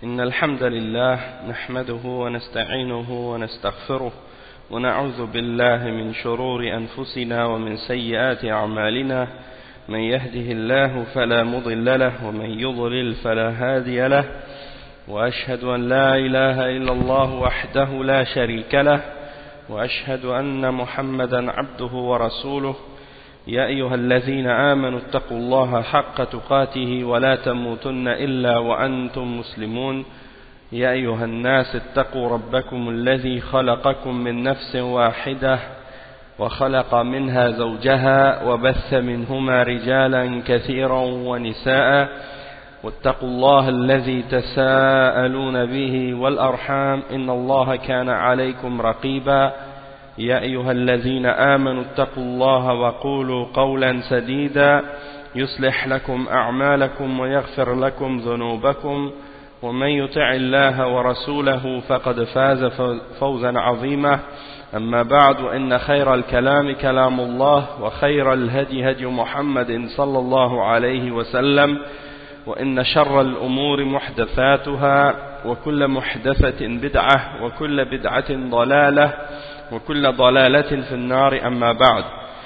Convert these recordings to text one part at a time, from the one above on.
إن الحمد لله نحمده ونستعينه ونستغفره ونعوذ بالله من شرور أنفسنا ومن سيئات أعمالنا من يهده الله فلا مضل له ومن يضلل فلا هادي له وأشهد أن لا إله إلا الله وحده لا شريك له وأشهد أن محمدا عبده ورسوله يا أيها الذين آمنوا اتقوا الله حق تقاته ولا تموتن إلا وأنتم مسلمون يا أيها الناس اتقوا ربكم الذي خلقكم من نفس واحدة وخلق منها زوجها وبث منهما رجالا كثيرا ونساء واتقوا الله الذي تساءلون به والأرحام إن الله كان عليكم رقيبا يا أيها الذين آمنوا اتقوا الله وقولوا قولا سديدا يصلح لكم أعمالكم ويغفر لكم ذنوبكم ومن يطع الله ورسوله فقد فاز فوزا عظيما أما بعد إن خير الكلام كلام الله وخير الهدي هدي محمد صلى الله عليه وسلم وإن شر الأمور محدثاتها وكل محدثة بدعة وكل بدعة ضلالة وكل ضلالة في النار أما بعد.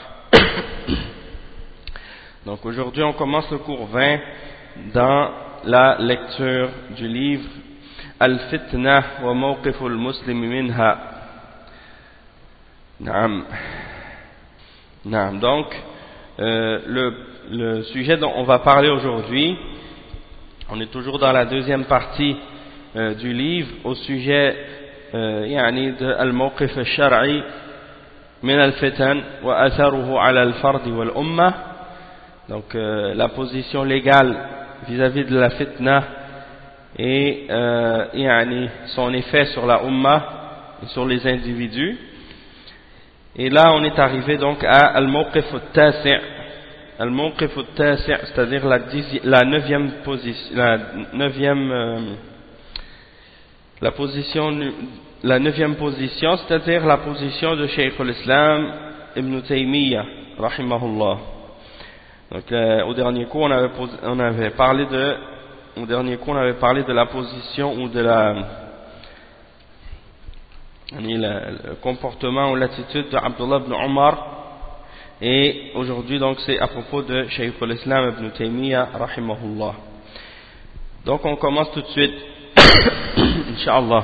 Donc aujourd'hui on commence le cours 20 dans la lecture du livre Al-Fitna wa Mawqif al-Muslim minha. Naam. Donc le sujet dont on va parler aujourd'hui, on est toujours dans la deuxième partie du livre au sujet يعني الموقف الشرعي من الفتن وأثره على الفرد والأمة. Donc la position légale vis-à-vis de la fitna et يعني son effet sur la umma et sur les individus. Et là on est arrivé donc à al-mawqif al-tasi'. Al-mawqif al-tasi', c'est-à-dire la neuvième position, la neuvième position, c'est-à-dire la position de Cheikh al-Islam Ibn Taymiyyah rahimahullah. Donc au dernier cours on avait parlé de la position ou de le comportement ou l'attitude de Abdullah ibn Omar, et aujourd'hui donc c'est à propos de Cheikh al-Islam Ibn Taymiyyah rahimahullah. Donc on commence tout de suite Inch'Allah.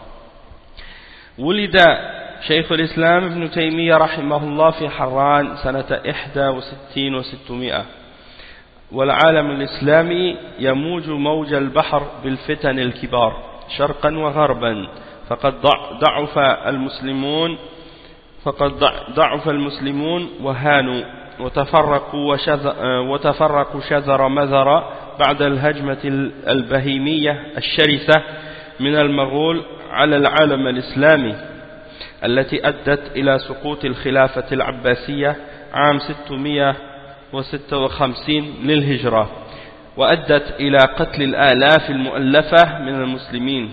ولد شيخ الإسلام ابن تيمية رحمه الله في حران سنة 61 و600، والعالم الإسلامي يموج موج البحر بالفتن الكبار شرقا وغربا، فقد ضعف المسلمون وهانوا وتفرقوا شذر مذر بعد الهجمة البهيمية الشرسة من المغول على العالم الإسلامي التي أدت إلى سقوط الخلافة العباسية عام 656 للهجرة، وأدت إلى قتل الآلاف المؤلفة من المسلمين،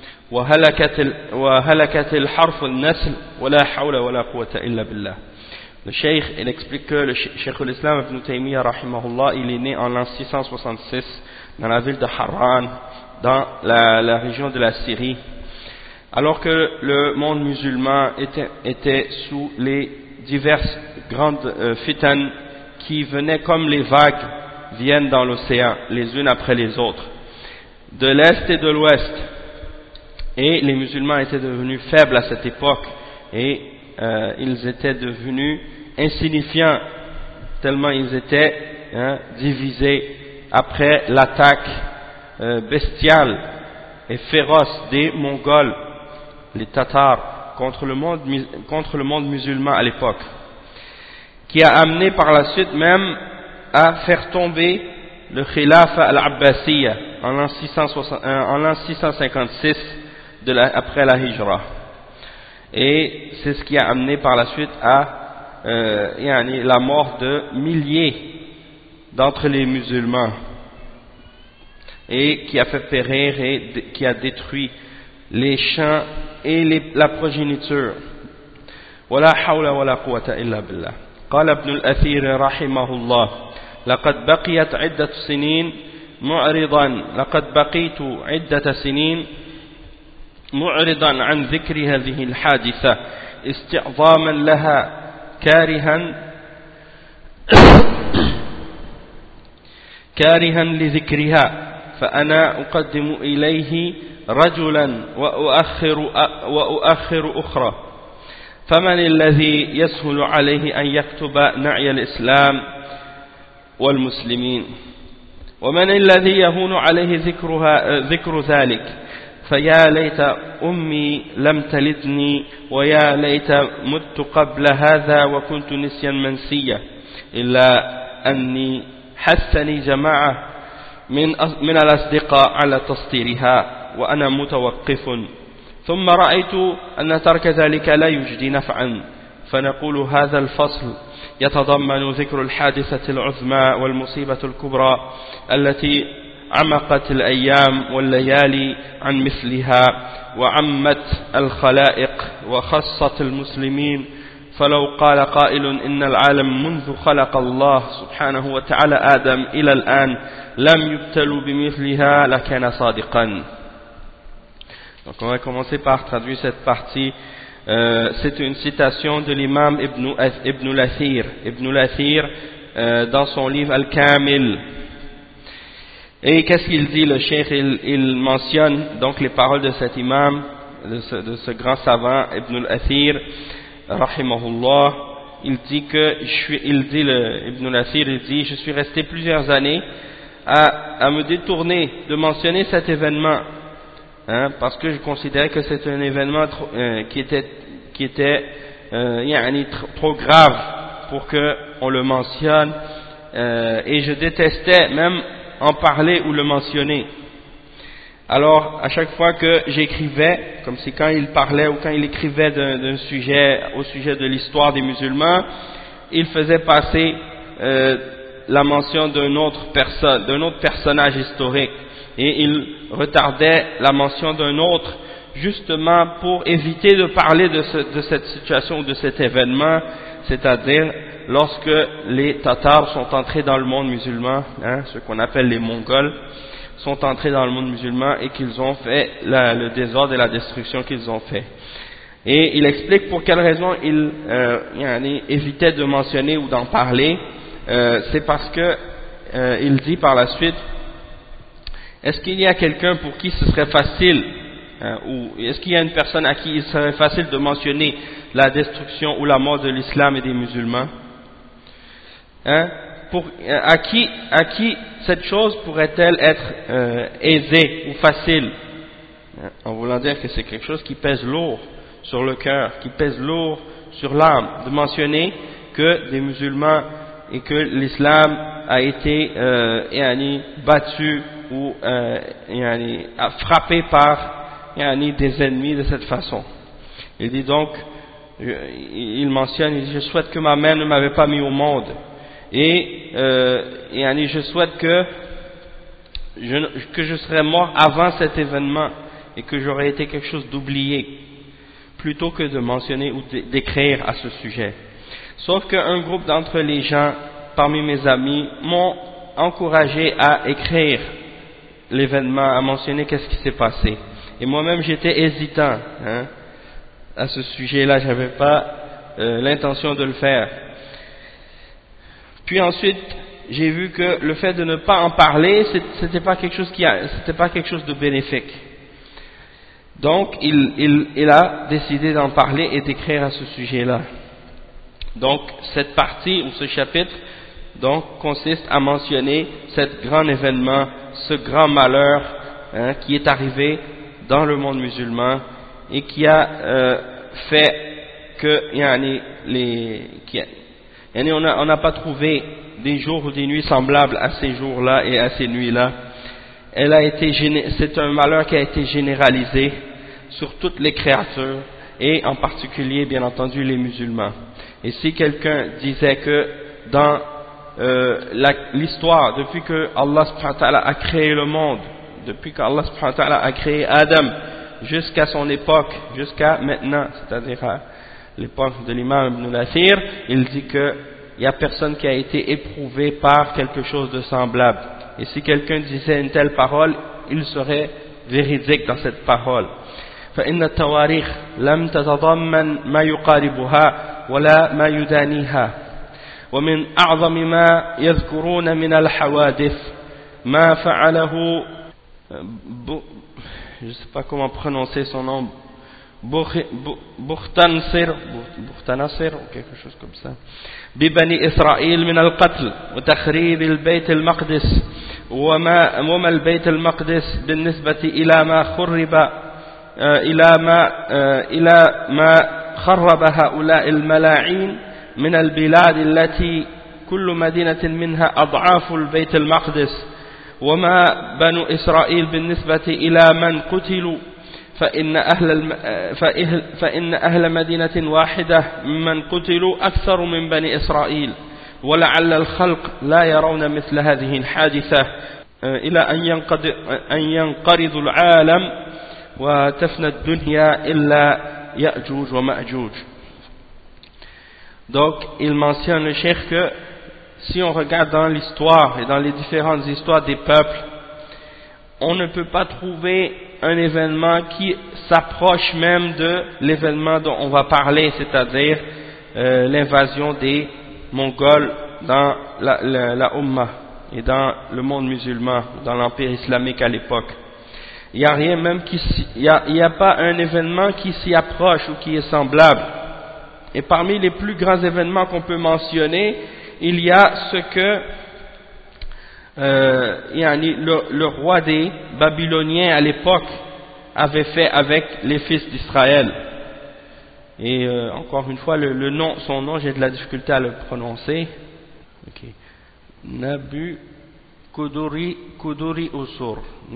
وهلكت الحرث النسل ولا حول ولا قوة إلا بالله. Le Cheikh, il explique que le Cheikh al-Islam Ibn Taymiyyah rahimahullah, il est né en l'an 666 dans la ville de Harran, dans la région de la Syrie, alors que le monde musulman était sous les diverses grandes fitan qui venaient comme les vagues viennent dans l'océan, les unes après les autres, de l'est et de l'ouest. Et les musulmans étaient devenus faibles à cette époque, et ils étaient devenus insignifiants tellement ils étaient divisés après l'attaque bestiale et féroce des Mongols, les Tatars, contre le monde musulman à l'époque, qui a amené par la suite même à faire tomber le Khilafa al-Abbasiyya en l'an 656 après la Hijra. Et c'est ce qui a amené par la suite à la mort de milliers d'entre les musulmans, et qui a fait périr et qui a détruit les champs et la progéniture. ولا حول ولا قوة إلا بالله. قال ابن الأثير رحمه الله: لقد بقيت عدة سنين معرضا لقد بقيت عدة سنين معرضا عن ذكر هذه الحادثة استعظاما لها كارها لذكرها فأنا أقدم إليه رجلا وأؤخر أخرى فمن الذي يسهل عليه أن يكتب نعي الإسلام والمسلمين ومن الذي يهون عليه ذكر ذلك فيا ليت أمي لم تلدني ويا ليت مت قبل هذا وكنت نسيا منسيا إلا أني حثني جماعة من الأصدقاء على تسطيرها وأنا متوقف ثم رأيت أن ترك ذلك لا يجدي نفعا فنقول هذا الفصل يتضمن ذكر الحادثة العظمى والمصيبة الكبرى التي عمقت الأيام والليالي عن مثلها وعمت الخلائق وخصت المسلمين فلو قال قائل إن العالم منذ خلق الله سبحانه وتعالى آدم إلى الآن لم يبتلوا بمثلها لكان صادقا. Donc on va commencer par traduire cette partie. C'est une citation de l'imam Ibn Lathir. Ibn Lathir dans son livre Al-Kamil. Et qu'est-ce qu'il dit le cheikh? Il mentionne donc les paroles de cet imam, de ce grand savant Ibn Lathir, rahimahullah. Il dit Ibn Lathir, il dit, je suis resté plusieurs années à me détourner de mentionner cet événement. Parce que je considérais que c'est un événement qui était trop grave pour qu'on le mentionne, et je détestais même en parler ou le mentionner. Alors à chaque fois que j'écrivais, comme c'est quand il parlait ou quand il écrivait d'un sujet au sujet de l'histoire des musulmans, il faisait passer la mention d'un autre personnage historique, et il retardait la mention d'un autre justement pour éviter de parler de cette situation ou de cet événement, c'est-à-dire lorsque les Tatars sont entrés dans le monde musulman, ce qu'on appelle les Mongols, sont entrés dans le monde musulman et qu'ils ont fait le désordre et la destruction qu'ils ont fait. Et il explique pour quelle raison il évitait de mentionner ou d'en parler. C'est parce que il dit par la suite: est-ce qu'il y a quelqu'un pour qui ce serait facile, ou est-ce qu'il y a une personne à qui il serait facile de mentionner la destruction ou la mort de l'islam et des musulmans? À qui cette chose pourrait-elle être aisée ou facile? En voulant dire que c'est quelque chose qui pèse lourd sur le cœur, qui pèse lourd sur l'âme, de mentionner que des musulmans et que l'islam a été battu ou frappé par des ennemis de cette façon. Il dit donc, il mentionne, il dit, je souhaite que ma mère ne m'avait pas mis au monde, et je souhaite que je serais mort avant cet événement et que j'aurais été quelque chose d'oublié, plutôt que de mentionner ou d'écrire à ce sujet. Sauf qu'un groupe d'entre les gens parmi mes amis m'ont encouragé à écrire l'événement, à mentionner qu'est-ce qui s'est passé. Et moi-même j'étais hésitant à ce sujet-là, je n'avais pas l'intention de le faire. Puis ensuite, j'ai vu que le fait de ne pas en parler, c'était pas quelque chose de bénéfique. Donc, il a décidé d'en parler et d'écrire à ce sujet-là. Donc, cette partie ou ce chapitre, donc, consiste à mentionner cet grand événement, ce grand malheur qui est arrivé dans le monde musulman et qui a fait que on n'a pas trouvé des jours ou des nuits semblables à ces jours-là et à ces nuits-là. C'est un malheur qui a été généralisé sur toutes les créatures et en particulier, bien entendu, les musulmans. Et si quelqu'un disait que dans l'histoire, depuis que Allah subhanahu wa ta'ala a créé le monde, depuis qu'Allah subhanahu wa ta'ala a créé Adam jusqu'à son époque, jusqu'à maintenant, c'est-à-dire à l'époque de l'imam Ibn Lathir, il dit que n'y a personne qui a été éprouvé par quelque chose de semblable. Et si quelqu'un disait une telle parole, il serait véridique dans cette parole. فإن التواريخ لم تتضمن ما يقاربها ولا ما يدانيها ومن أعظم ما يذكرون من الحوادث ما فعله je ne sais pas comment prononcer son nom, Bukhtanasir ou quelque chose comme ça, ببني إسرائيل من القتل وتخريب البيت المقدس وما البيت المقدس بالنسبة إلى ما خرب إلى ما خرب هؤلاء الملاعين من البلاد التي كل مدينة منها أضعاف البيت المقدس وما بنو إسرائيل بالنسبة إلى من قتلوا فإن أهل مدينة واحدة من قتلوا أكثر من بني إسرائيل ولعل الخلق لا يرون مثل هذه الحادثة إلى أن ينقرض العالم وتفنى الدنيا إلا يأجوج ومأجوج. Donc il mentionne le cheikh que si on regarde dans l'histoire et dans les différentes histoires des peuples, on ne peut pas trouver un événement qui s'approche même de l'événement dont on va parler, c'est-à-dire l'invasion des Mongols dans la Ummah et dans le monde musulman, dans l'empire islamique à l'époque. Il n'y a rien même il n'y a pas un événement qui s'y approche ou qui est semblable. Et parmi les plus grands événements qu'on peut mentionner, il y a ce que le roi des Babyloniens à l'époque avait fait avec les fils d'Israël. Et encore une fois, son nom, j'ai de la difficulté à le prononcer. Okay. Nabu Kuduri Usur.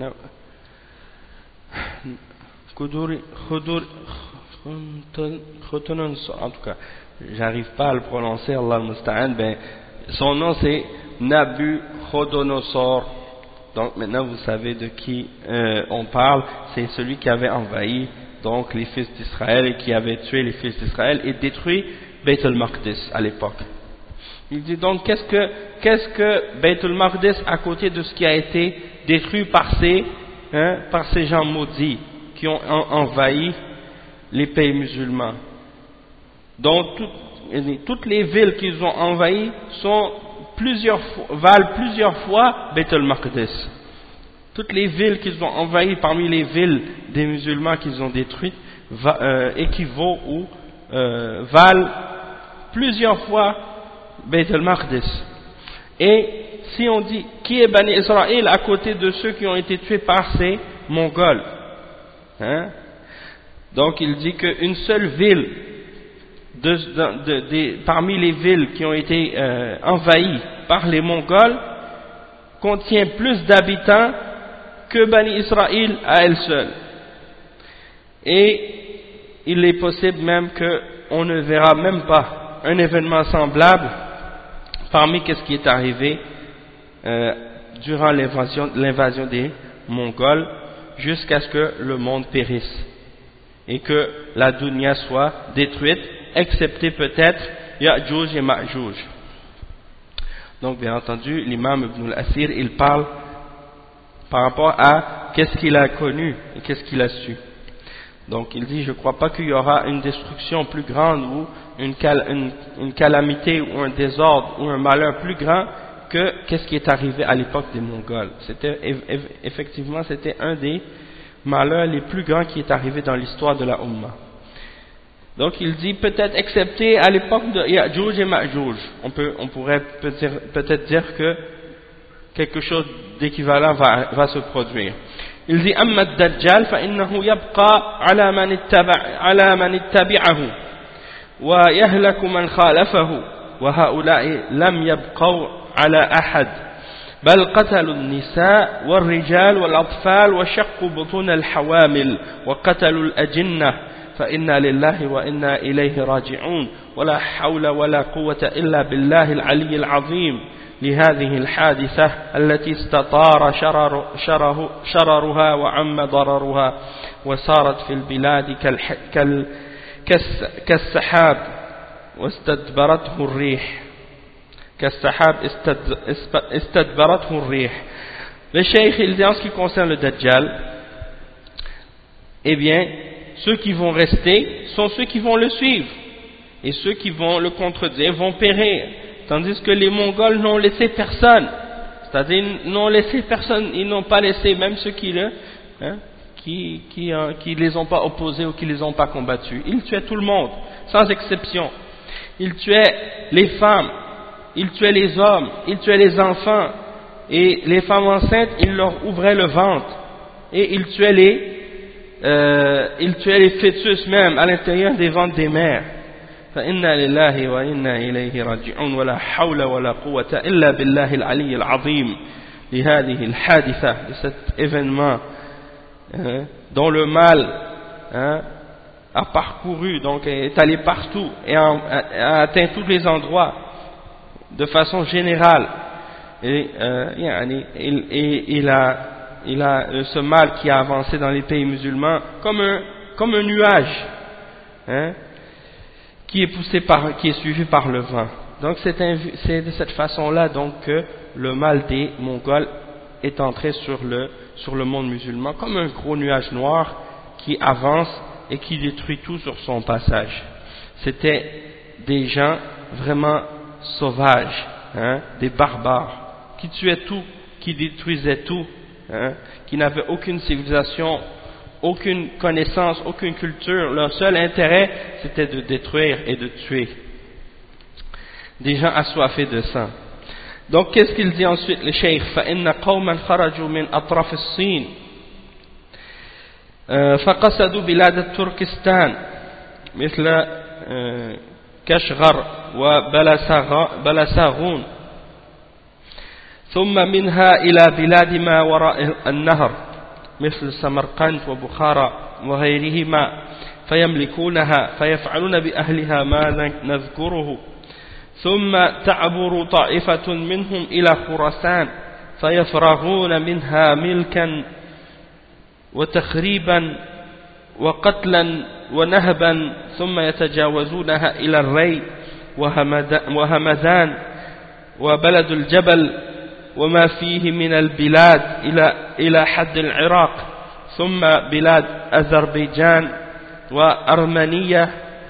En tout cas, j'arrive pas à le prononcer, Allah al-Musta'an. Son nom c'est Nabuchodonosor. Donc maintenant vous savez de qui on parle. C'est celui qui avait envahi donc les fils d'Israël et qui avait tué les fils d'Israël et détruit Beit al-Maqdis à l'époque. Il dit donc qu'est-ce que Beit al-Maqdis à côté de ce qui a été détruit par ces gens maudits qui ont envahi les pays musulmans. Donc toutes les villes qu'ils ont envahies valent plusieurs fois Beit al-Maqdis. Toutes les villes qu'ils ont envahies parmi les villes des musulmans qu'ils ont détruites équivaut ou valent plusieurs fois Beit al-Maqdis. Et si on dit qui est Bani Israël à côté de ceux qui ont été tués par ces Mongols, donc il dit qu'une seule ville parmi les villes qui ont été envahies par les Mongols contient plus d'habitants que Bani Israël à elle seule. Et il est possible même qu'on ne verra même pas un événement semblable parmi ce qui est arrivé durant l'invasion des Mongols jusqu'à ce que le monde périsse et que la dunya soit détruite, excepté peut-être Ya'juj et Ma'juj. Donc bien entendu l'imam Ibn al-Asir il parle par rapport à qu'est-ce qu'il a connu et qu'est-ce qu'il a su. Donc il dit je ne crois pas qu'il y aura une destruction plus grande ou une calamité ou un désordre ou un malheur plus grand que qu'est-ce qui est arrivé à l'époque des Mongols. Effectivement c'était un des malheurs les plus grands qui est arrivé dans l'histoire de la Ummah. Donc il dit peut-être excepté à l'époque de Ya'juj et Ma'juj. On pourrait peut-être dire que quelque chose d'équivalent va se produire. Il dit أما الدجال فإنه يبقى على من اتبعه ويهلك من خالفه وهؤلاء لم يبقوا على أحد بل قتلوا النساء والرجال والأطفال وشقوا بطون الحوامل وقتلوا الأجنة فإنا لله وإنا إليه راجعون ولا حول ولا قوة إلا بالله العلي العظيم لهذه الحادثة التي استطار شررها وعم ضررها وصارت في البلاد كالسحاب واستدبرته الريح. كالسحاب استدبرته الريح. Le cheikh il dit en ce qui concerne le Dajjal, eh bien ceux qui vont rester sont ceux qui vont le suivre, et ceux qui vont le contredire vont périr, tandis que les Mongols n'ont laissé personne, c'est-à-dire ils n'ont laissé personne, ils n'ont pas laissé même ceux qui les ont pas opposés ou qui les ont pas combattus. Ils tuaient tout le monde, sans exception. Ils tuaient les femmes, ils tuaient les hommes, ils tuaient les enfants, et les femmes enceintes, ils leur ouvraient le ventre, et ils tuaient les fœtus même à l'intérieur des ventres des mères. فإنا لله وإنا إليه راجعون ولا حول ولا قوة إلا بالله العلي العظيم لهذه الحادثة, de cet événement dont le mal a parcouru, donc est allé partout et a atteint tous les endroits de façon générale, et il a ce mal qui a avancé dans les pays musulmans comme un nuage qui est suivi par le vent. Donc c'est de cette façon-là donc que le mal des Mongols est entré sur le monde musulman comme un gros nuage noir qui avance et qui détruit tout sur son passage. C'était des gens vraiment sauvages, des barbares, qui tuaient tout, qui détruisaient tout, qui n'avaient aucune civilisation, aucune connaissance, aucune culture. Leur seul intérêt, c'était de détruire et de tuer. Des gens assoiffés de sang. Donc, qu'est-ce qu'il dit ensuite, le cheikh? فَإِنَّ قَوْمًا خَرَجُوا مِنْ أَطْرَافِ الصِّينِ فقصدوا بلاد تركستان مثل كشغر وبلساغون ثم منها إلى بلاد ما وراء النهر مثل سمرقند وبخارى وغيرهما فيملكونها فيفعلون بأهلها ما نذكره ثم تعبر طائفة منهم إلى خراسان فيفرغون منها ملكا وتخريبا وقتلا ونهبا ثم يتجاوزونها إلى الري وهمدان وبلد الجبل وما فيه من البلاد إلى حد العراق ثم بلاد أذربيجان وأرمينيا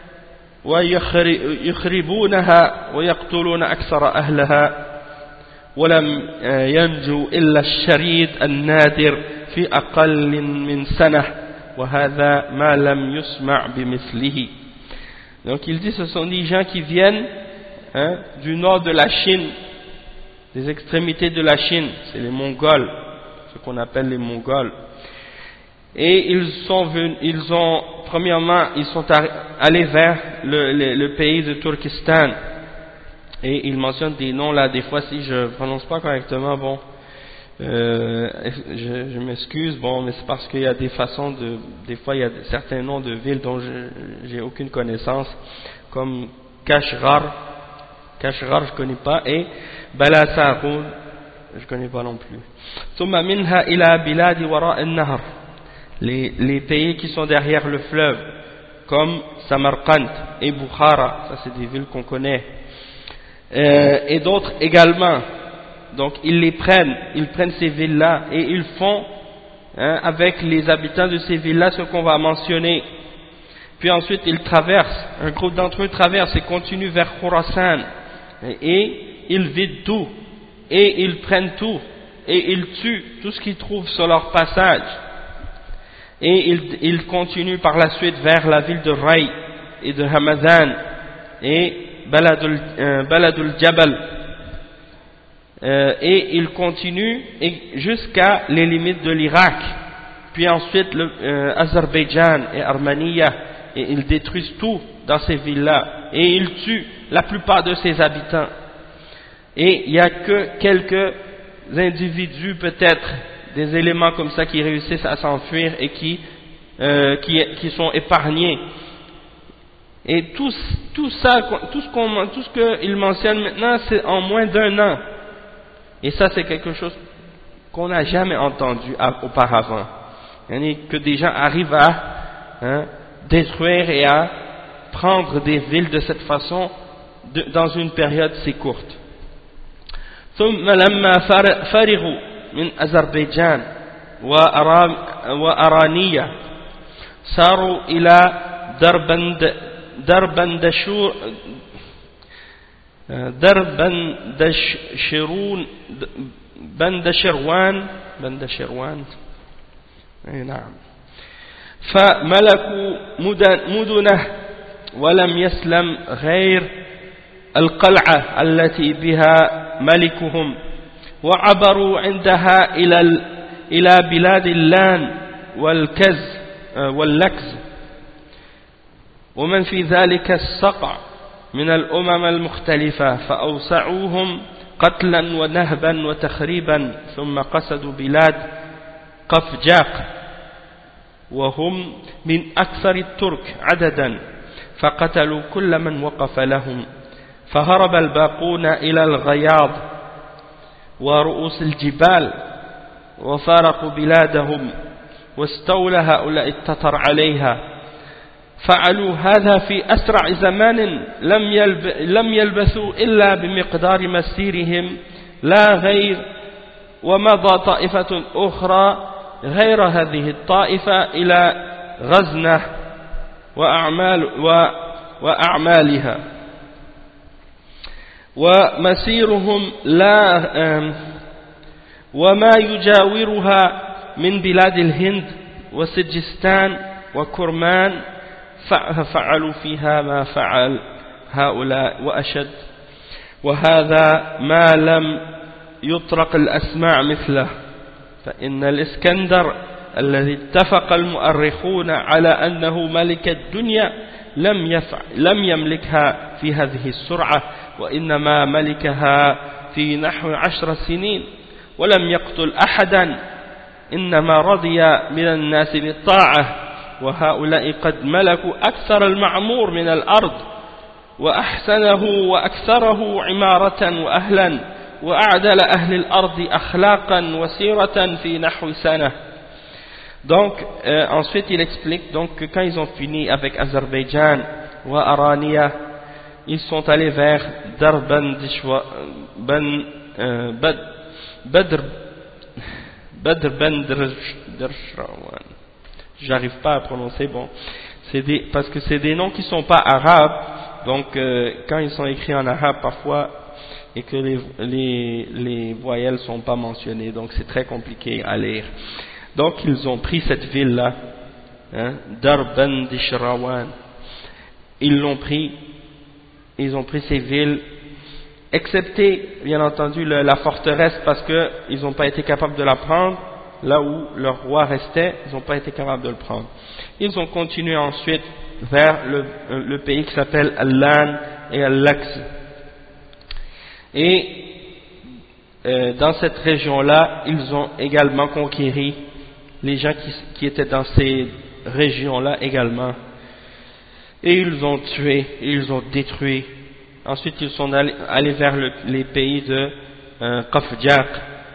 ويخربونها ويقتلون أكثر أهلها ولم ينجو إلا الشريد النادر في أقل من سنة وهذا ما لم يسمع بمثله. Donc il dit ce sont des gens qui viennent du nord de la Chine, des extrémités de la Chine, c'est les Mongols, ce qu'on appelle les Mongols. Et premièrement, ils sont allés vers le pays de Turkestan. Et ils mentionnent des noms là, des fois si je ne prononce pas correctement, bon, je m'excuse, bon, mais c'est parce qu'il y a des façons des fois il y a certains noms de villes dont j'ai aucune connaissance, comme Kashgar je connais pas, et Balasaroun, je connais pas non plus. Thumma minha ila biladi wara an-nahr, les pays qui sont derrière le fleuve, comme Samarkand et Bukhara, ça c'est des villes qu'on connaît, et d'autres également. Donc ils prennent ces villes-là et ils font avec les habitants de ces villes-là ce qu'on va mentionner. Puis ensuite ils traversent, un groupe d'entre eux traverse et continue vers Khurasan, et ils vident tout, et ils prennent tout, et ils tuent tout ce qu'ils trouvent sur leur passage. Et ils continuent par la suite vers la ville de Ray et de Hamadan et Baladul Jabal, et ils continuent jusqu'à les limites de l'Irak, puis ensuite Azerbaïdjan et Armenia, et ils détruisent tout dans ces villes-là, et ils tuent la plupart de ses habitants. Et il n'y a que quelques individus, peut-être des éléments comme ça, qui réussissent à s'enfuir et qui sont épargnés. Et tout ce qu'il mentionne maintenant, c'est en moins d'un an. Et ça, c'est quelque chose qu'on n'a jamais entendu auparavant. Que des gens arrivent à détruire et à prendre des villes de cette façon dans une période si courte. ثم لما فرغوا من أذربيجان وأرانية صاروا إلى بندشروان نعم فملكوا مدنه ولم يسلم غير القلعة التي بها ملكهم وعبروا عندها إلى بلاد اللان واللكز ومن في ذلك السقع من الأمم المختلفة فأوسعوهم قتلا ونهبا وتخريبا ثم قصدوا بلاد قفجاق وهم من أكثر الترك عددا فقتلوا كل من وقف لهم فهرب الباقون إلى الغياض ورؤوس الجبال وفارقوا بلادهم واستولى هؤلاء التتر عليها فعلوا هذا في أسرع زمان لم يلبثوا إلا بمقدار مسيرهم لا غير ومضى طائفة أخرى غير هذه الطائفة إلى غزنة وأعمالها ومسيرهم لا وما يجاورها من بلاد الهند وسجستان وكرمان ففعلوا فيها ما فعل هؤلاء وأشد وهذا ما لم يطرق الأسماع مثله فإن الإسكندر الذي اتفق المؤرخون على أنه ملك الدنيا لم يملكها في هذه السرعة وإنما ملكها في نحو 10 سنين ولم يقتل أحدا إنما رضي من الناس بالطاعة وهؤلاء قد ملكوا أكثر المعمور من الأرض وأحسنه وأكثره عمارة وأهلا وأعدل أهل الأرض أخلاقا وسيرة في نحو سنة. Donc ensuite il explique donc que quand ils ont fini avec Azerbaïdjan ou Arania, ils sont allés vers j'arrive pas à prononcer, bon, parce que c'est des noms qui sont pas arabes, donc quand ils sont écrits en arabe parfois et que les voyelles sont pas mentionnées, donc c'est très compliqué à lire. Donc ils ont pris cette ville là, Darbandishrawan, ils ont pris ces villes, excepté bien entendu la forteresse, parce que ils n'ont pas été capables de la prendre. Là où leur roi restait, ils n'ont pas été capables de le prendre. Ils ont continué ensuite vers le pays qui s'appelle Al-Lan et Al-Laks. Et dans cette région-là, ils ont également conquéri les gens qui étaient dans ces régions-là également. Et ils ont tué, et ils ont détruit. Ensuite, ils sont allés vers les pays de Qafjaq.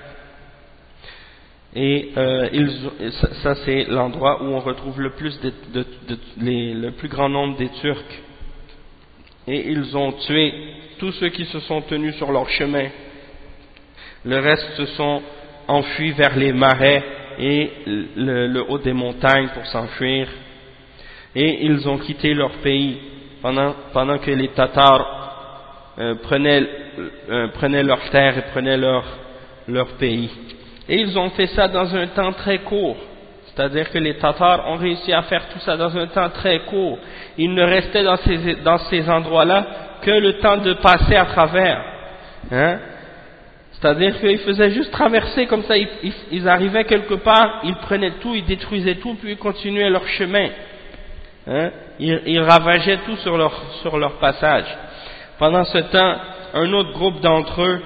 Et ça c'est l'endroit où on retrouve le plus le plus grand nombre des Turcs. Et ils ont tué tous ceux qui se sont tenus sur leur chemin. Le reste se sont enfuis vers les marais et le haut des montagnes pour s'enfuir. Et ils ont quitté leur pays pendant que les Tatars prenaient leurs terres et prenaient leur pays. Et ils ont fait ça dans un temps très court. C'est-à-dire que les Tatars ont réussi à faire tout ça dans un temps très court. Ils ne restaient dans ces endroits-là que le temps de passer à travers. C'est-à-dire qu'ils faisaient juste traverser comme ça. Ils arrivaient quelque part, ils prenaient tout, ils détruisaient tout, puis ils continuaient leur chemin. Ils ravageaient tout sur leur passage. Pendant ce temps, un autre groupe d'entre eux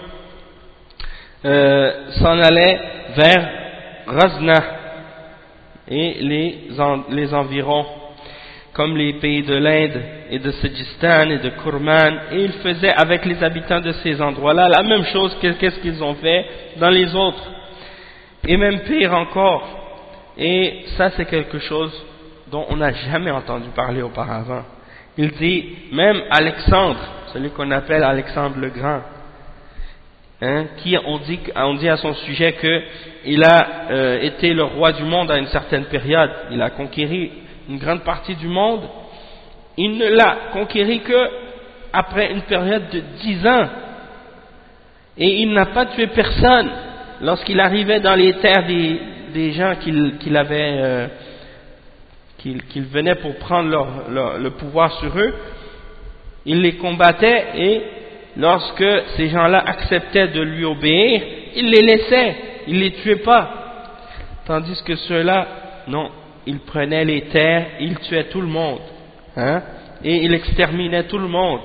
s'en allait vers Razna et les environs, comme les pays de l'Inde et de Sejistan et de Kurman, et ils faisaient avec les habitants de ces endroits-là la même chose qu'est-ce qu'ils ont fait dans les autres, et même pire encore. Et ça c'est quelque chose dont on n'a jamais entendu parler auparavant. Il dit, même Alexandre, celui qu'on appelle Alexandre le Grand, hein, qui on dit à son sujet que il a été le roi du monde à une certaine période, il a conquéri une grande partie du monde, il ne l'a conquéri que après une période de 10 ans, et il n'a pas tué personne lorsqu'il arrivait dans les terres des gens qu'il avait qu'il venait pour prendre le pouvoir sur eux. Il les combattait, et lorsque ces gens-là acceptaient de lui obéir, il les laissait, il les tuait pas. Tandis que ceux-là, non, ils prenaient les terres, ils tuaient tout le monde, hein, et ils exterminaient tout le monde.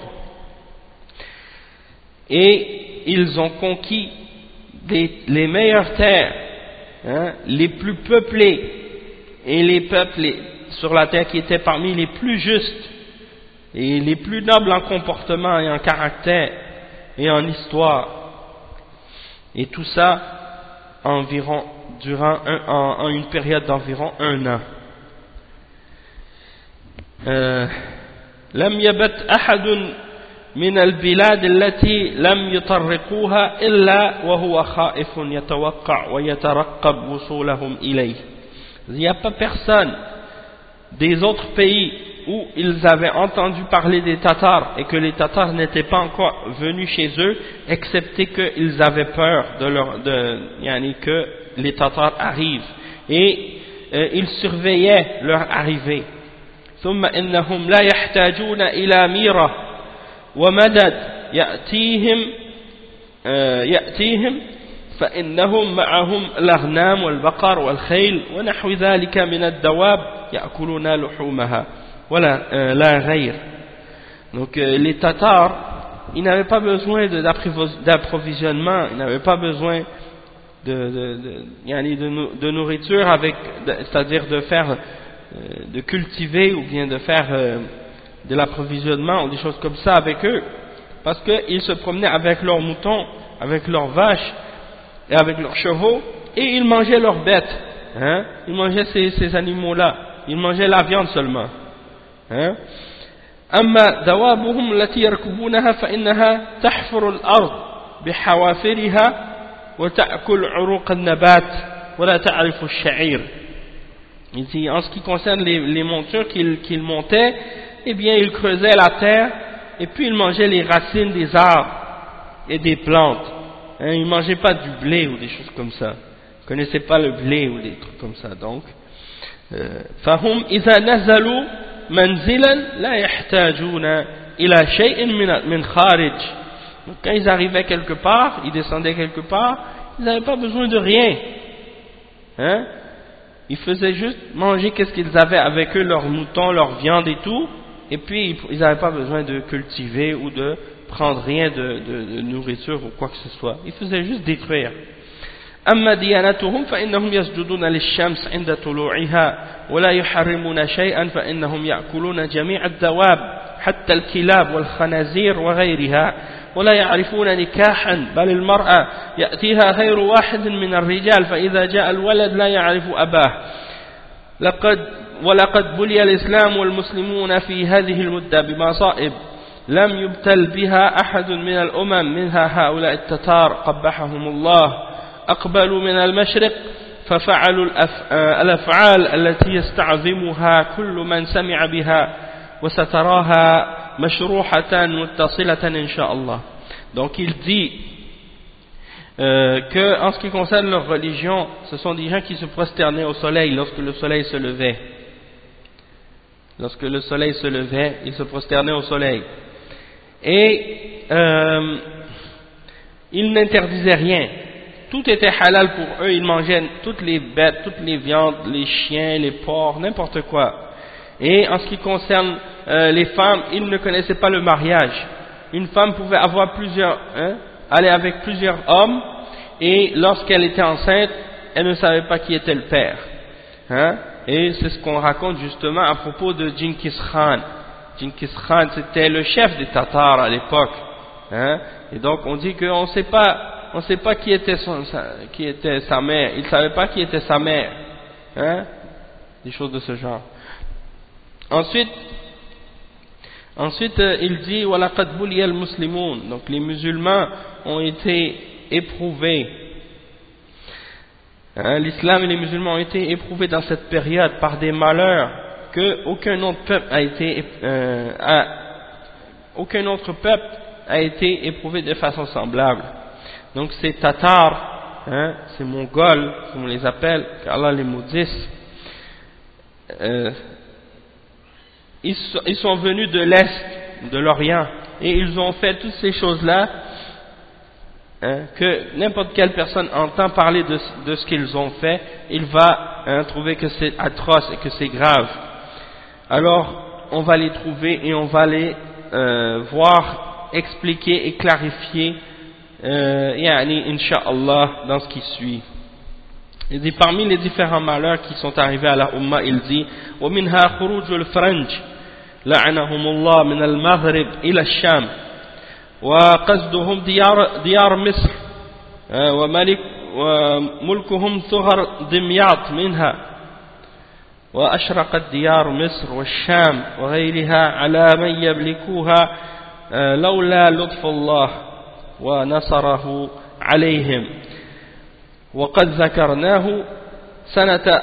Et ils ont conquis les meilleures terres, hein, les plus peuplées, et les peuples sur la terre qui étaient parmi les plus justes et les plus nobles en comportement et en caractère et en histoire, et tout ça environ en une période d'environ 1 an. لم يبت أحد من البلاد التي لم يطرقوها إلا وهو خائف يتوقع ويترقب وصولهم إليه. Il n'y a pas personne des autres pays où ils avaient entendu parler des Tatars et que les Tatars n'étaient pas encore venus chez eux, excepté qu'ils avaient peur que les Tatars arrivent, et ils surveillaient leur arrivée. ثم إنهم لا يحتاجون إلى ميرة ومدد يأتيهم فإنهم معهم الأغنام والبقر والخيل ونحو ذلك من الدواب يأكلون لحومها ولا لا غير. Donc les Tatars, ils n'avaient pas besoin d'approvisionnement, ils n'avaient pas besoin de nourriture, c'est-à-dire de cultiver ou bien de faire de l'approvisionnement ou des choses comme ça avec eux, parce qu'ils se promenaient avec leurs moutons, avec leurs vaches et avec leurs chevaux, et ils mangeaient leurs bêtes, hein? Ils mangeaient ces animaux-là, ils mangeaient la viande seulement, hein? أما دوابهم التي يركبونها فإنها تحفر الأرض بحوافرها وتأكل عروق النبات ولا تعرف الشعير. Il dit, en ce qui concerne les montures qu'ils montaient, eh bien ils creusaient la terre et puis ils mangeaient les racines des arbres et des plantes, hein, ils ne mangeaient pas du blé ou des choses comme ça, ils ne connaissaient pas le blé ou des trucs comme ça. Donc فهم إذا نزلوا منزلا لا يحتاجون إلى شيء من خارج. Donc quand ils arrivaient quelque part, ils descendaient quelque part, ils n'avaient pas besoin de rien, hein? Ils faisaient juste manger qu'est-ce qu'ils avaient avec eux, leurs moutons, leur viande et tout, et puis ils n'avaient pas besoin de cultiver ou de prendre rien de nourriture ou quoi que ce soit. Ils faisaient juste détruire. أما ديانتهم فإنهم يسجدون للشمس عند طلوعها ولا يحرمون شيئا فإنهم يأكلون جميع الدواب حتى الكلاب والخنازير وغيرها ولا يعرفون نكاحا بل المرأة يأتيها غير واحد من الرجال فإذا جاء الولد لا يعرف أباه ولقد بلي الإسلام والمسلمون في هذه المدة بمصائب لم يبتل بها أحد من الأمم منها هؤلاء التتار قبحهم الله أقبلوا من المشرق ففعلوا الأفعال التي يستعظمها كل من سمع بها وستراها مشروحة متصلة إن شاء الله. Donc il dit que en ce qui concerne leur religion, ce sont des gens qui se prosternaient au soleil lorsque le soleil se levait. Lorsque le soleil se levait, ils se prosternaient au soleil. Et ils n'interdisaient rien. Tout était halal pour eux, ils mangeaient toutes les bêtes, toutes les viandes, les chiens, les porcs, n'importe quoi. Et en ce qui concerne les femmes, ils ne connaissaient pas le mariage. Une femme pouvait avoir aller avec plusieurs hommes, et lorsqu'elle était enceinte, elle ne savait pas qui était le père. Hein? Et c'est ce qu'on raconte justement à propos de Genghis Khan. Genghis Khan, c'était le chef des Tatars à l'époque. Hein? Et donc on dit qu'on ne sait pas qui était sa mère. Il ne savait pas qui était sa mère. Hein? Des choses de ce genre. Ensuite il dit وَلَقَدْ بُلِيَ الْمُسْلِمُونَ. Donc les musulmans ont été éprouvés. L'islam et les musulmans ont été éprouvés dans cette période par des malheurs que aucun autre peuple a été éprouvé de façon semblable. Donc ces Tatars, ces Mongols, comme on les appelle, qu'Allah les maudisse, ils sont venus de l'Est, de l'Orient, et ils ont fait toutes ces choses-là, que n'importe quelle personne entend parler de ce qu'ils ont fait, il va trouver que c'est atroce et que c'est grave. Alors, on va les trouver et on va les voir expliquer et clarifier, Inch'Allah, dans ce qui suit. Il dit, parmi les différents malheurs qui sont arrivés à la Ummah, il dit, وَمِنْهَا خُرُوجُ الْفَرَنْجِ لَعَنَهُمُ اللَّهُ مِنَ الْمَغْرِبِ إِلَى الشَّامِ وقصدهم ديار مصر وملكهم ثغر دمياط منها وأشرقت ديار مصر والشام وغيرها على من يملكوها لولا لطف الله ونصره عليهم وقد ذكرناه سنة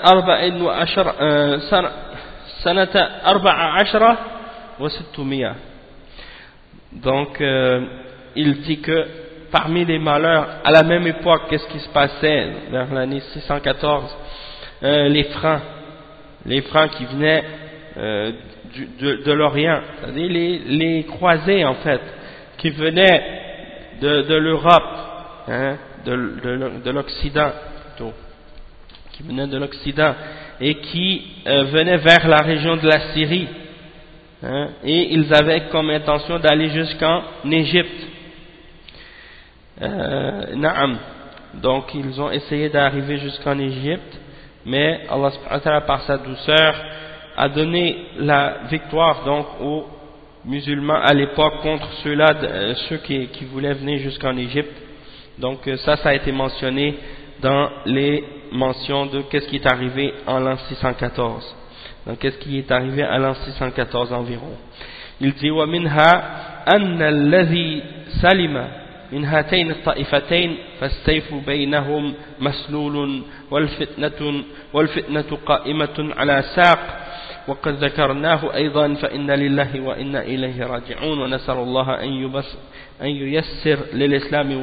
14 و600. Donc, il dit que parmi les malheurs, à la même époque, qu'est-ce qui se passait vers l'année 614, les Francs qui venaient de l'Orient, c'est-à-dire les croisés en fait, qui venaient de l'Europe, de l'Occident plutôt, qui venaient de l'Occident et qui venaient vers la région de la Syrie. Et ils avaient comme intention d'aller jusqu'en Égypte. Donc ils ont essayé d'arriver jusqu'en Égypte, mais Allah subhanahu wa ta'ala, par sa douceur, a donné la victoire donc aux musulmans à l'époque contre ceux qui voulaient venir jusqu'en Égypte. Donc ça a été mentionné dans les mentions de qu'est-ce qui est arrivé en l'an 614. Donc qu'est-ce qui est arrivé à l'an 614 environ. Il dit وَمِنْهَا أَنَّ الَّذِي سَلِمَ مِنْ هَاتَيْنِ الطَّائِفَتَيْنِ فَالسَّيْفُ بَيْنَهُمْ مَسْلُولٌ وَالْفِتْنَةُ قَائِمَةٌ عَلَى سَاقٍ وَقَدْ ذَكَرْنَاهُ أَيْضًا فَإِنَّ لِلَّهِ وَإِنَّا إِلَيْهِ رَاجِعُونَ وَنَسْأَلُ اللَّهَ أن ييسر للإسلام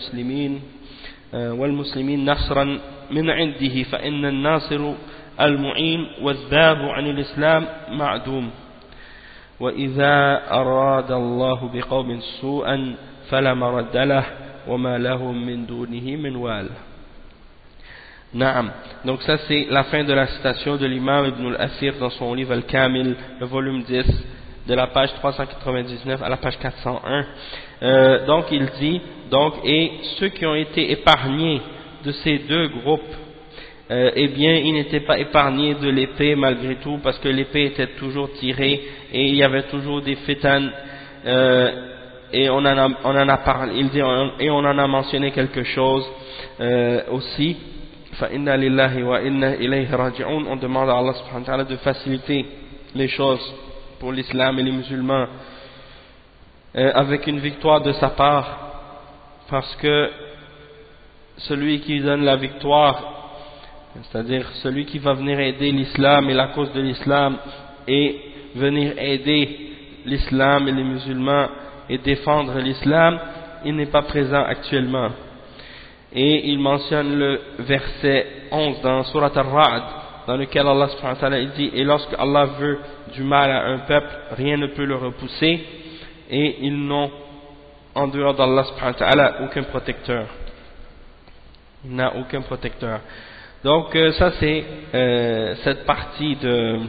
والمسلمين نصرا من عنده فإن الناصر المعين والذاب عن الإسلام معدوم وإذا أراد الله بقوم سوءا فلا مرد له وما لهم من دونه من وال. Naam. Donc ça c'est la fin de la citation de l'imam Ibn al-Athir dans son livre Al-Kamil, le volume 10, de la page 399 à la page 401. Donc il dit, et ceux qui ont été épargnés de ces deux groupes, eh bien ils n'étaient pas épargnés de l'épée malgré tout, parce que l'épée était toujours tirée et il y avait toujours des fitanes, et on en a parlé, il dit, et on en a mentionné quelque chose aussi. فَإِنَّا لِلَّهِ وَإِنَّا إِلَيْهِ رَاجِعُونَ. On demande à Allah subhanahu wa ta'ala de faciliter les choses pour l'islam et les musulmans avec une victoire de sa part, parce que celui qui donne la victoire, c'est-à-dire celui qui va venir aider l'islam et la cause de l'islam et venir aider l'islam et les musulmans et défendre l'islam, il n'est pas présent actuellement. Et il mentionne le verset 11 dans Surat Ar-Ra'd, dans lequel Allah subhanahu wa ta'ala dit, et lorsque Allah veut du mal à un peuple, rien ne peut le repousser, et ils n'ont en dehors d'Allah subhanahu wa ta'ala aucun protecteur. Il n'a aucun protecteur. Donc ça c'est cette partie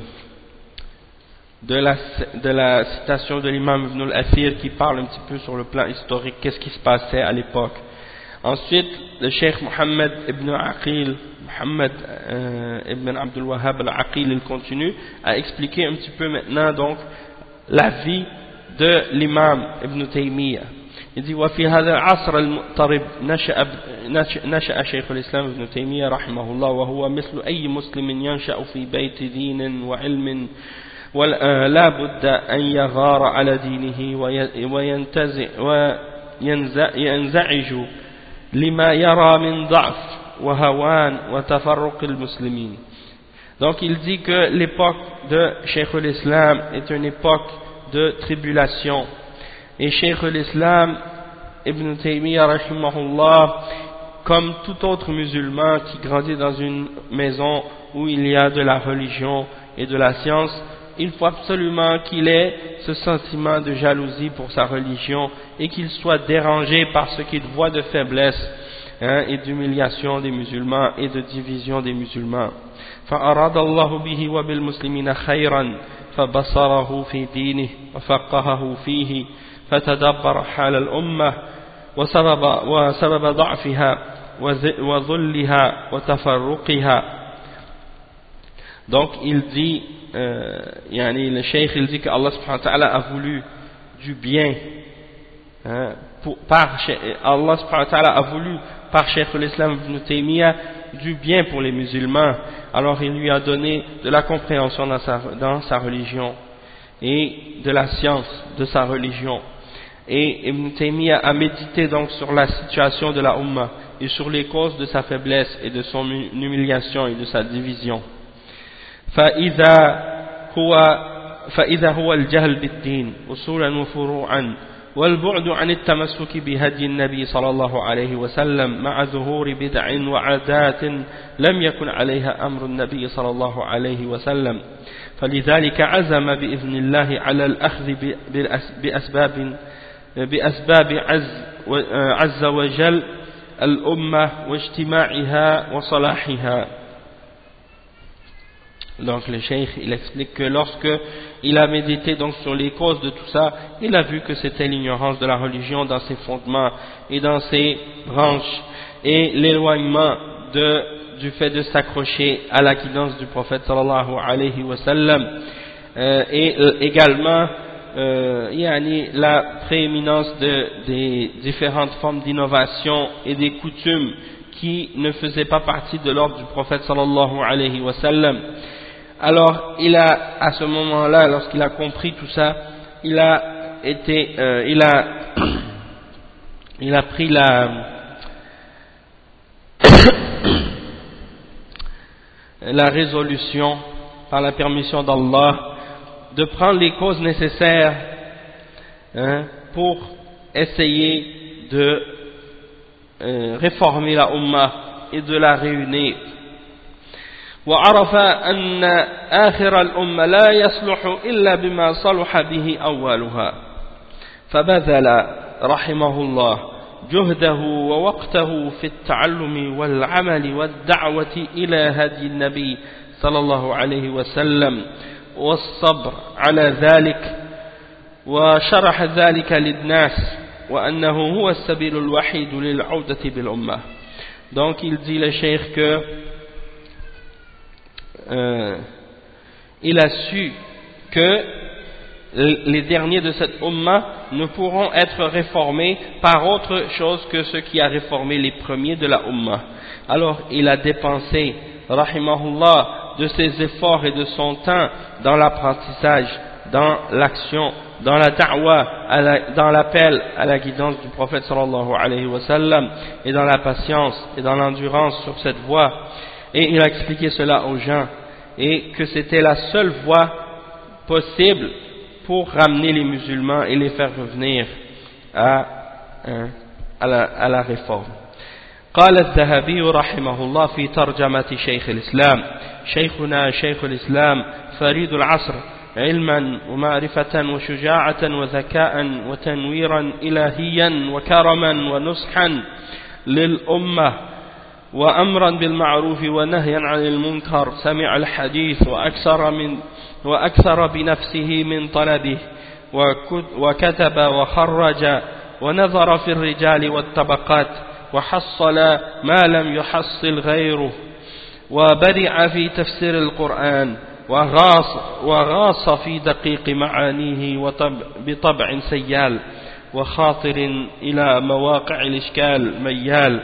de la citation de l'imam Ibn al-Athir qui parle un petit peu sur le plan historique, qu'est-ce qui se passait à l'époque. Ensuite, le cheikh Mohammed ibn Aqil, Mohammed ibn Abdul Wahhab al-Aqil, il continue à expliquer un petit peu maintenant donc la vie de l'imam Ibn Taymiyyah. Il dit وفي هذا العصر المضطرب نشأ شيخ الإسلام ابن تيمية رحمه الله وهو مثل أي مسلم ينشأ في بيت دين وعلم ولا بد أن يغار على دينه وينزعج لما يرى من ضعف وهوان وتفرق المسلمين. Donc il dit que l'époque de Cheikh l'Islam est une époque de tribulation. Et Cheikh l'Islam Ibn Taymiyyah rahimahullah, comme tout autre musulman qui grandit dans une maison où il y a de la religion et de la science, il faut absolument qu'il ait ce sentiment de jalousie pour sa religion et qu'il soit dérangé par ce qu'il voit de faiblesse et d'humiliation des musulmans et de division des musulmans. فأراد الله به وبالمسلمين خيرا فبصره في دينه وفقهه فيه فتدبر حال الأمة وسبب ضعفها وذلها وتفرقها. Donc il dit, le cheikh il dit que Allah subhanahu wa ta'ala a voulu du bien, Allah subhanahu wa ta'ala a voulu par Cheikh l'Islam Ibn Taymiyyah du bien pour les musulmans, alors il lui a donné de la compréhension dans sa religion et de la science de sa religion. Et Ibn Taymiyyah a médité donc sur la situation de la Ummah et sur les causes de sa faiblesse et de son humiliation et de sa division. فإذا هو الجهل بالدين أصولا وفروعا والبعد عن التمسك بهدي النبي صلى الله عليه وسلم مع ظهور بدع وعادات لم يكن عليها أمر النبي صلى الله عليه وسلم فلذلك عزم بإذن الله على الأخذ بأسباب عز وجل الأمة واجتماعها وصلاحها. Donc le cheikh il explique que lorsque il a médité donc sur les causes de tout ça, il a vu que c'était l'ignorance de la religion dans ses fondements et dans ses branches et l'éloignement du fait de s'accrocher à la guidance du prophète sallallahu alayhi wa sallam, et également la prééminence des différentes formes d'innovation et des coutumes qui ne faisaient pas partie de l'ordre du prophète sallallahu alayhi wa sallam. Alors à ce moment-là, lorsqu'il a compris tout ça, il a pris la résolution par la permission d'Allah de prendre les causes nécessaires pour essayer de réformer la Ummah et de la réunir. وعرف أن آخر الأمة لا يصلح إلا بما صلح به أولها فبذل رحمه الله جهده ووقته في التعلم والعمل والدعوة إلى هدي النبي صلى الله عليه وسلم والصبر على ذلك وشرح ذلك للناس وأنه هو السبيل الوحيد للعودة بالأمة. Donc il dit le cheikh que il a su que les derniers de cette Ummah ne pourront être réformés par autre chose que ce qui a réformé les premiers de la Ummah. Alors il a dépensé, rahimahullah, de ses efforts et de son temps dans l'apprentissage, dans l'action, dans la da'wah, dans l'appel à la guidance du prophète sallallahu alayhi wa sallam, et dans la patience et dans l'endurance sur cette voie. Et il a expliqué cela aux gens, et que c'était la seule voie possible pour ramener les musulmans et les faire revenir à la réforme. قال الذهبي رحمه الله في ترجمة شيخ الإسلام: شيخنا شيخ الإسلام فريد العصر علما ومعرفة وشجاعة وذكاء وتنويرا إلهيا وكرما ونصحا للأمة وأمرا بالمعروف ونهيا عن المنكر، سمع الحديث وأكثر بنفسه من طلبه وكتب وخرج ونظر في الرجال والطبقات وحصل ما لم يحصل غيره وبرع في تفسير القرآن وغاص في دقيق معانيه بطبع سيال وخاطر إلى مواقع الإشكال ميال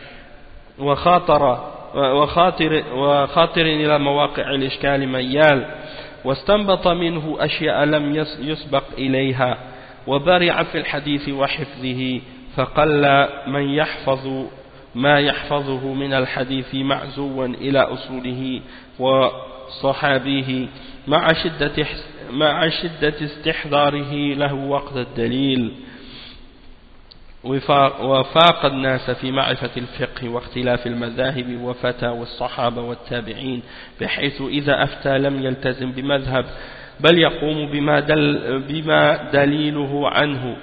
وخاطر إلى مواقع الإشكال ميال واستنبط منه أشياء لم يسبق إليها وبرع في الحديث وحفظه فقل من يحفظ ما يحفظه من الحديث معزوا إلى أصوله وصحابيه مع شدة استحضاره له وقت الدليل، وفاق الناس في معرفة الفقه واختلاف المذاهب وفتاوى الصحابة والتابعين، بحيث إذا أفتى لم يلتزم بمذهب بل يقوم بما دليله عنه،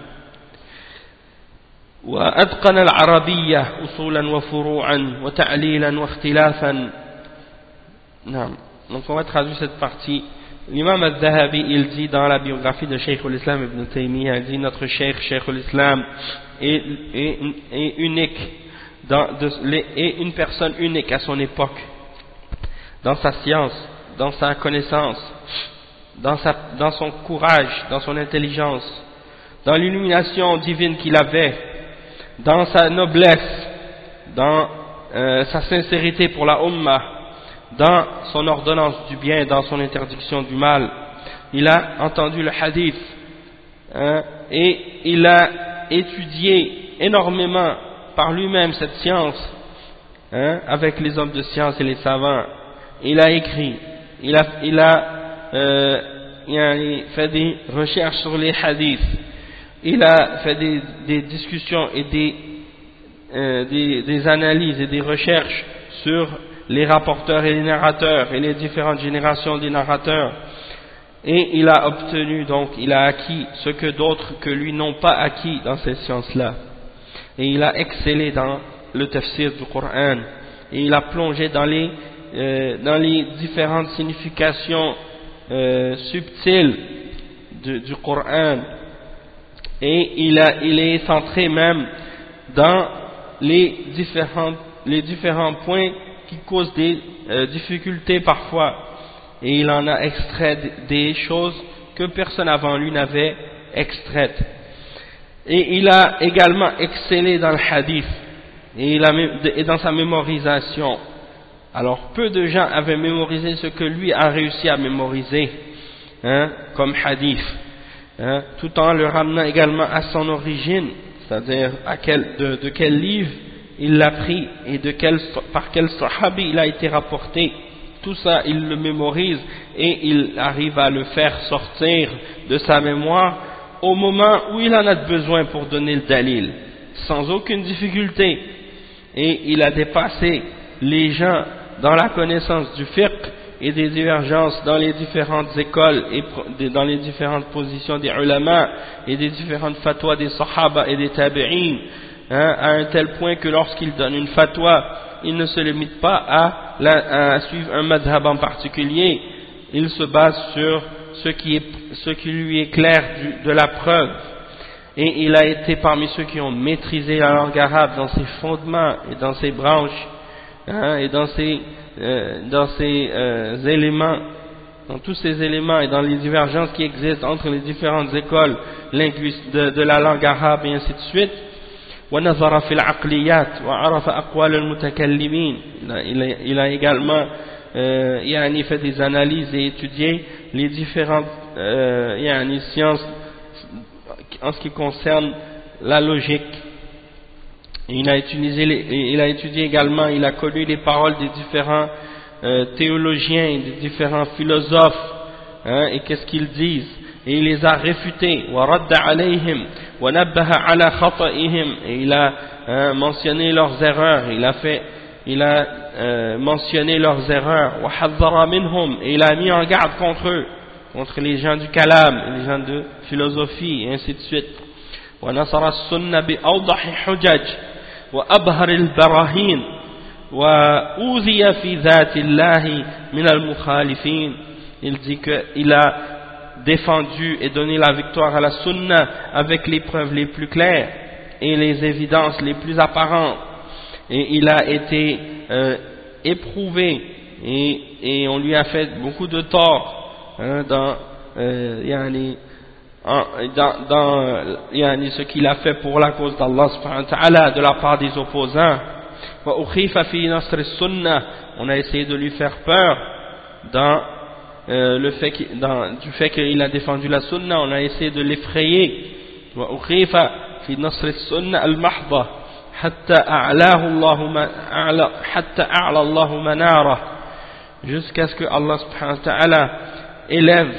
وأتقن العربية أصولا وفروعا وتعليلا واختلافا. نعم. Donc on va traduire cette partie. L'imam al-Dhahabi, il dit dans la biographie de Cheikh al-Islam ibn Taymiyyah, il dit notre Cheikh al-Islam est unique, est une personne unique à son époque, dans sa science, dans sa connaissance, dans son courage, dans son intelligence, dans l'illumination divine qu'il avait, dans sa noblesse, dans sa sincérité pour la Ummah, dans son ordonnance du bien, dans son interdiction du mal. Il a entendu le hadith, et il a étudié énormément par lui-même cette science, avec les hommes de science et les savants. Il a écrit, il a fait des recherches sur les hadiths, il a fait des discussions et des analyses et des recherches sur les rapporteurs et les narrateurs et les différentes générations des narrateurs, et il a obtenu, donc il a acquis ce que d'autres que lui n'ont pas acquis dans ces sciences-là, et il a excellé dans le tafsir du Coran, et il a plongé dans les différentes significations subtiles du Coran, et il est centré même dans les différents points qui causent des difficultés parfois, et il en a extrait des choses que personne avant lui n'avait extraites. Et il a également excellé dans le hadith et dans sa mémorisation. Alors peu de gens avaient mémorisé ce que lui a réussi à mémoriser, comme hadith, tout en le ramenant également à son origine, c'est-à-dire de quel livre il l'a pris et par quel sahabi il a été rapporté. Tout ça il le mémorise et il arrive à le faire sortir de sa mémoire au moment où il en a besoin pour donner le dalil, sans aucune difficulté. Et il a dépassé les gens dans la connaissance du fiqh et des divergences dans les différentes écoles et dans les différentes positions des ulama et des différentes fatwas des sahaba et des tabi'in, à un tel point que lorsqu'il donne une fatwa, il ne se limite pas à suivre un madhab en particulier, il se base sur ce qui lui est clair de la preuve. Et il a été parmi ceux qui ont maîtrisé la langue arabe dans ses fondements et dans ses branches, et dans ses éléments, dans tous ces éléments et dans les divergences qui existent entre les différentes écoles linguistiques de la langue arabe et ainsi de suite. ونظر في العقليات وعرف أقوال المتكلمين. Il a également fait des analyses et étudié les différentes sciences en ce qui concerne la logique. Il a étudié également, il a connu les paroles des différents théologiens et des différents philosophes, et qu'est-ce qu'ils disent, et il les a réfutés. وَرَدَّ عَلَيْهِمْ وَنَبَّهَ عَلَى خَطَئِهِمْ. Et il a mentionné leurs erreurs, il a mentionné leurs erreurs. وَحَذَّرَ مِنْهُمْ. Et il a mis en garde contre eux, contre les gens du kalam, les gens de philosophie, et ainsi de suite. وَنَصَرَ السُّنَّ بِأَوْضَحِ حُجَجٍ وَأَبْهَرِ الْبَرَاهِينِ وَأُوذِيَ فِي ذَاتِ اللَّهِ مِنَ الْمُخَالِفِينَ. Il dit qu'il a défendu et donné la victoire à la sunna avec les preuves les plus claires et les évidences les plus apparentes, et il a été éprouvé et on lui a fait beaucoup de tort dans ce qu'il a fait pour la cause d'Allah subhanahu wa ta'ala de la part des opposants. On a essayé de lui faire peur du fait qu'il a défendu la sunna, on a essayé de l'effrayer. حتى أعلى الله مناره, jusqu'à ce que Allah subhanahu wa ta'ala élève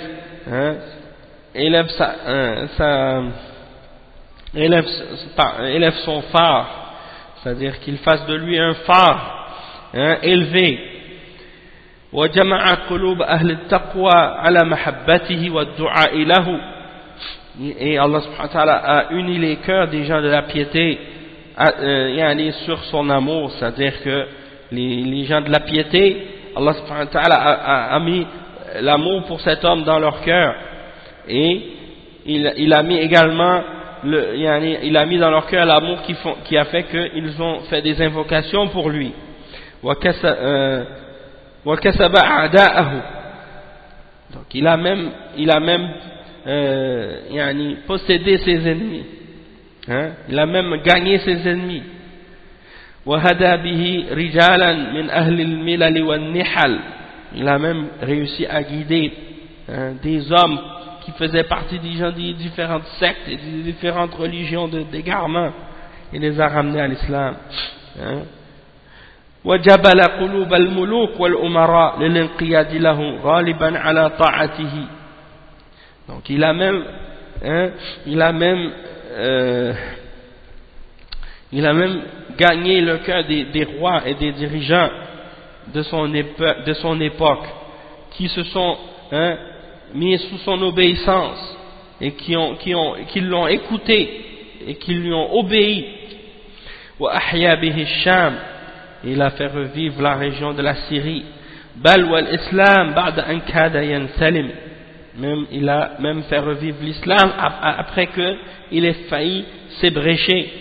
son phare, c'est-à-dire qu'il fasse de lui un phare élevé. وجمع قلوب أهل التقوى على محبته والدعاء له, et Allah subhanahu wa ta'ala a uni les cœurs des gens de la piété sur son amour, c'est-à-dire que les gens de la piété, Allah subhanahu wa ta'ala a mis l'amour pour cet homme dans leur cœur, et il a mis également il a mis dans leur cœur l'amour qui a fait qu'ils ont fait des invocations pour lui. وَكَسَبَ أَعْدَاءَهُ, donc il a même possédé ses ennemis, il a même gagné ses ennemis. وَهَدَى بِهِ رِجَالًا مِنْ أَهْلِ الْمِلَلِ وَالنِّحَلِ, il a même réussi à guider des hommes qui faisaient partie des gens des différentes sectes et des différentes religions d'égarement, et les a ramenés à l'islam. وجبل قلوب الملوك والأمراء للانقياد له غالبا على طاعته, donc il a même gagné le cœur des rois et des dirigeants de son époque, qui se sont mis sous son obéissance et qui l'ont écouté et qui lui ont obéi. وأحيا به الشام, il a fait revivre la région de la Syrie. بل والإسلام بعد أن كاد ينسلم, même il a même fait revivre l'islam après que il ait failli s'ébrécher.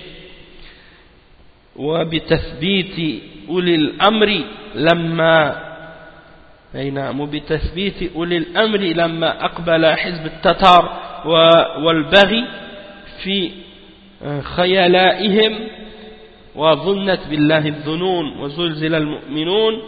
وبتثبيت أولي الأمر لما أقبل حزب التتار والبغي في خيلائهم وظنت بالله الظنون وزلزل المؤمنون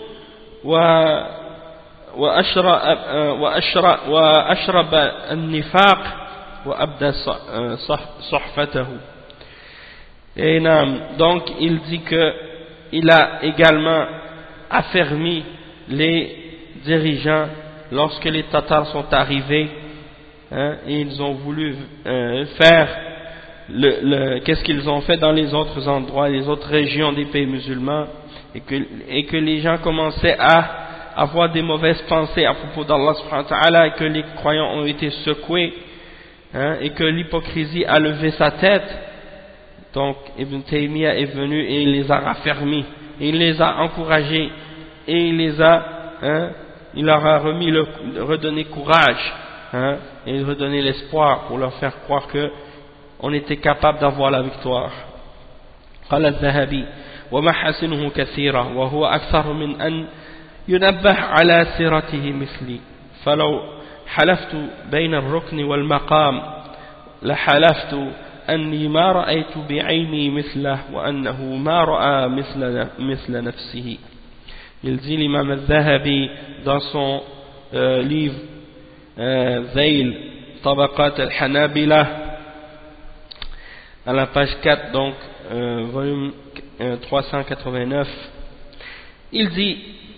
وأشرب النفاق وأبدى صحفته. Et donc il dit que il a également affermi les dirigeants lorsque les Tatars sont arrivés, et ils ont voulu faire qu'est-ce qu'ils ont fait dans les autres endroits, les autres régions des pays musulmans, et que les gens commençaient à avoir des mauvaises pensées à propos d'Allah subhanahu wa ta'ala, et que les croyants ont été secoués, et que l'hypocrisie a levé sa tête. Donc Ibn Taymiyyah est venu et il les a raffermis, et il les a encouragés, et il leur a redonné courage, et redonné l'espoir, pour leur faire croire que on était capable d'avoir la victoire. قال الذهبي ومحاسنه كثيرة وهو أكثر من أن ينبه على سيرته مثلي فلو حلفت بين الركن والمقام لحلفت أني ما رأيت بعيني مثله وأنه ما رأى مثل نفسه. Il dit l'imam al-Zahabi dans son livre Zayl Tabaqat al-Hanabila à la page 4, donc volume 389, il dit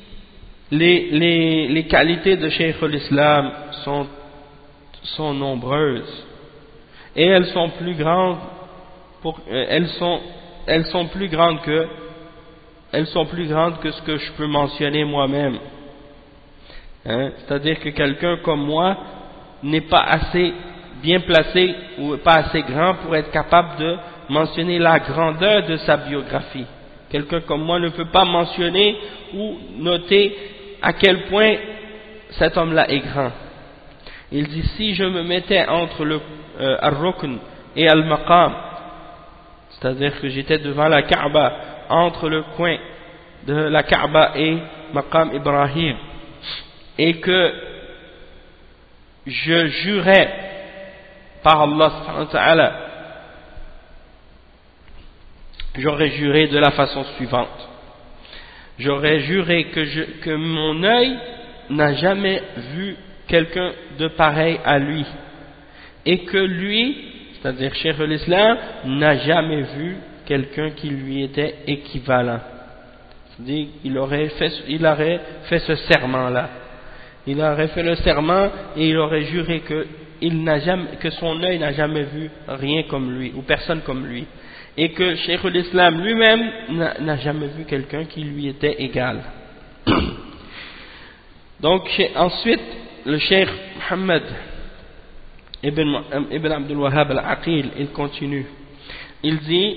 les qualités de Cheikh al-Islam sont nombreuses, et elles sont plus grandes que ce que je peux mentionner moi-même. C'est-à-dire que quelqu'un comme moi n'est pas assez bien placé ou pas assez grand pour être capable de mentionner la grandeur de sa biographie. Quelqu'un comme moi ne peut pas mentionner ou noter à quel point cet homme-là est grand. Il dit, si je me mettais entre le Ar-Rukn et Al-Maqam, c'est-à-dire que j'étais devant la Kaaba, entre le coin de la Kaaba et Maqam Ibrahim, et que je jurais par Allah subhanahu wa ta'ala, j'aurais juré de la façon suivante. J'aurais juré que mon œil n'a jamais vu quelqu'un de pareil à lui, et que lui, c'est-à-dire Cheikh al-Islam, n'a jamais vu quelqu'un qui lui était équivalent. C'est-à-dire qu'il aurait fait ce serment-là. Il aurait fait le serment et il aurait juré que son œil n'a jamais vu rien comme lui, ou personne comme lui. Et que Cheikh l'Islam lui-même n'a jamais vu quelqu'un qui lui était égal. Donc ensuite, le Cheikh Mohammed Ibn Abdul Wahhab al-Aqil, il continue. Il dit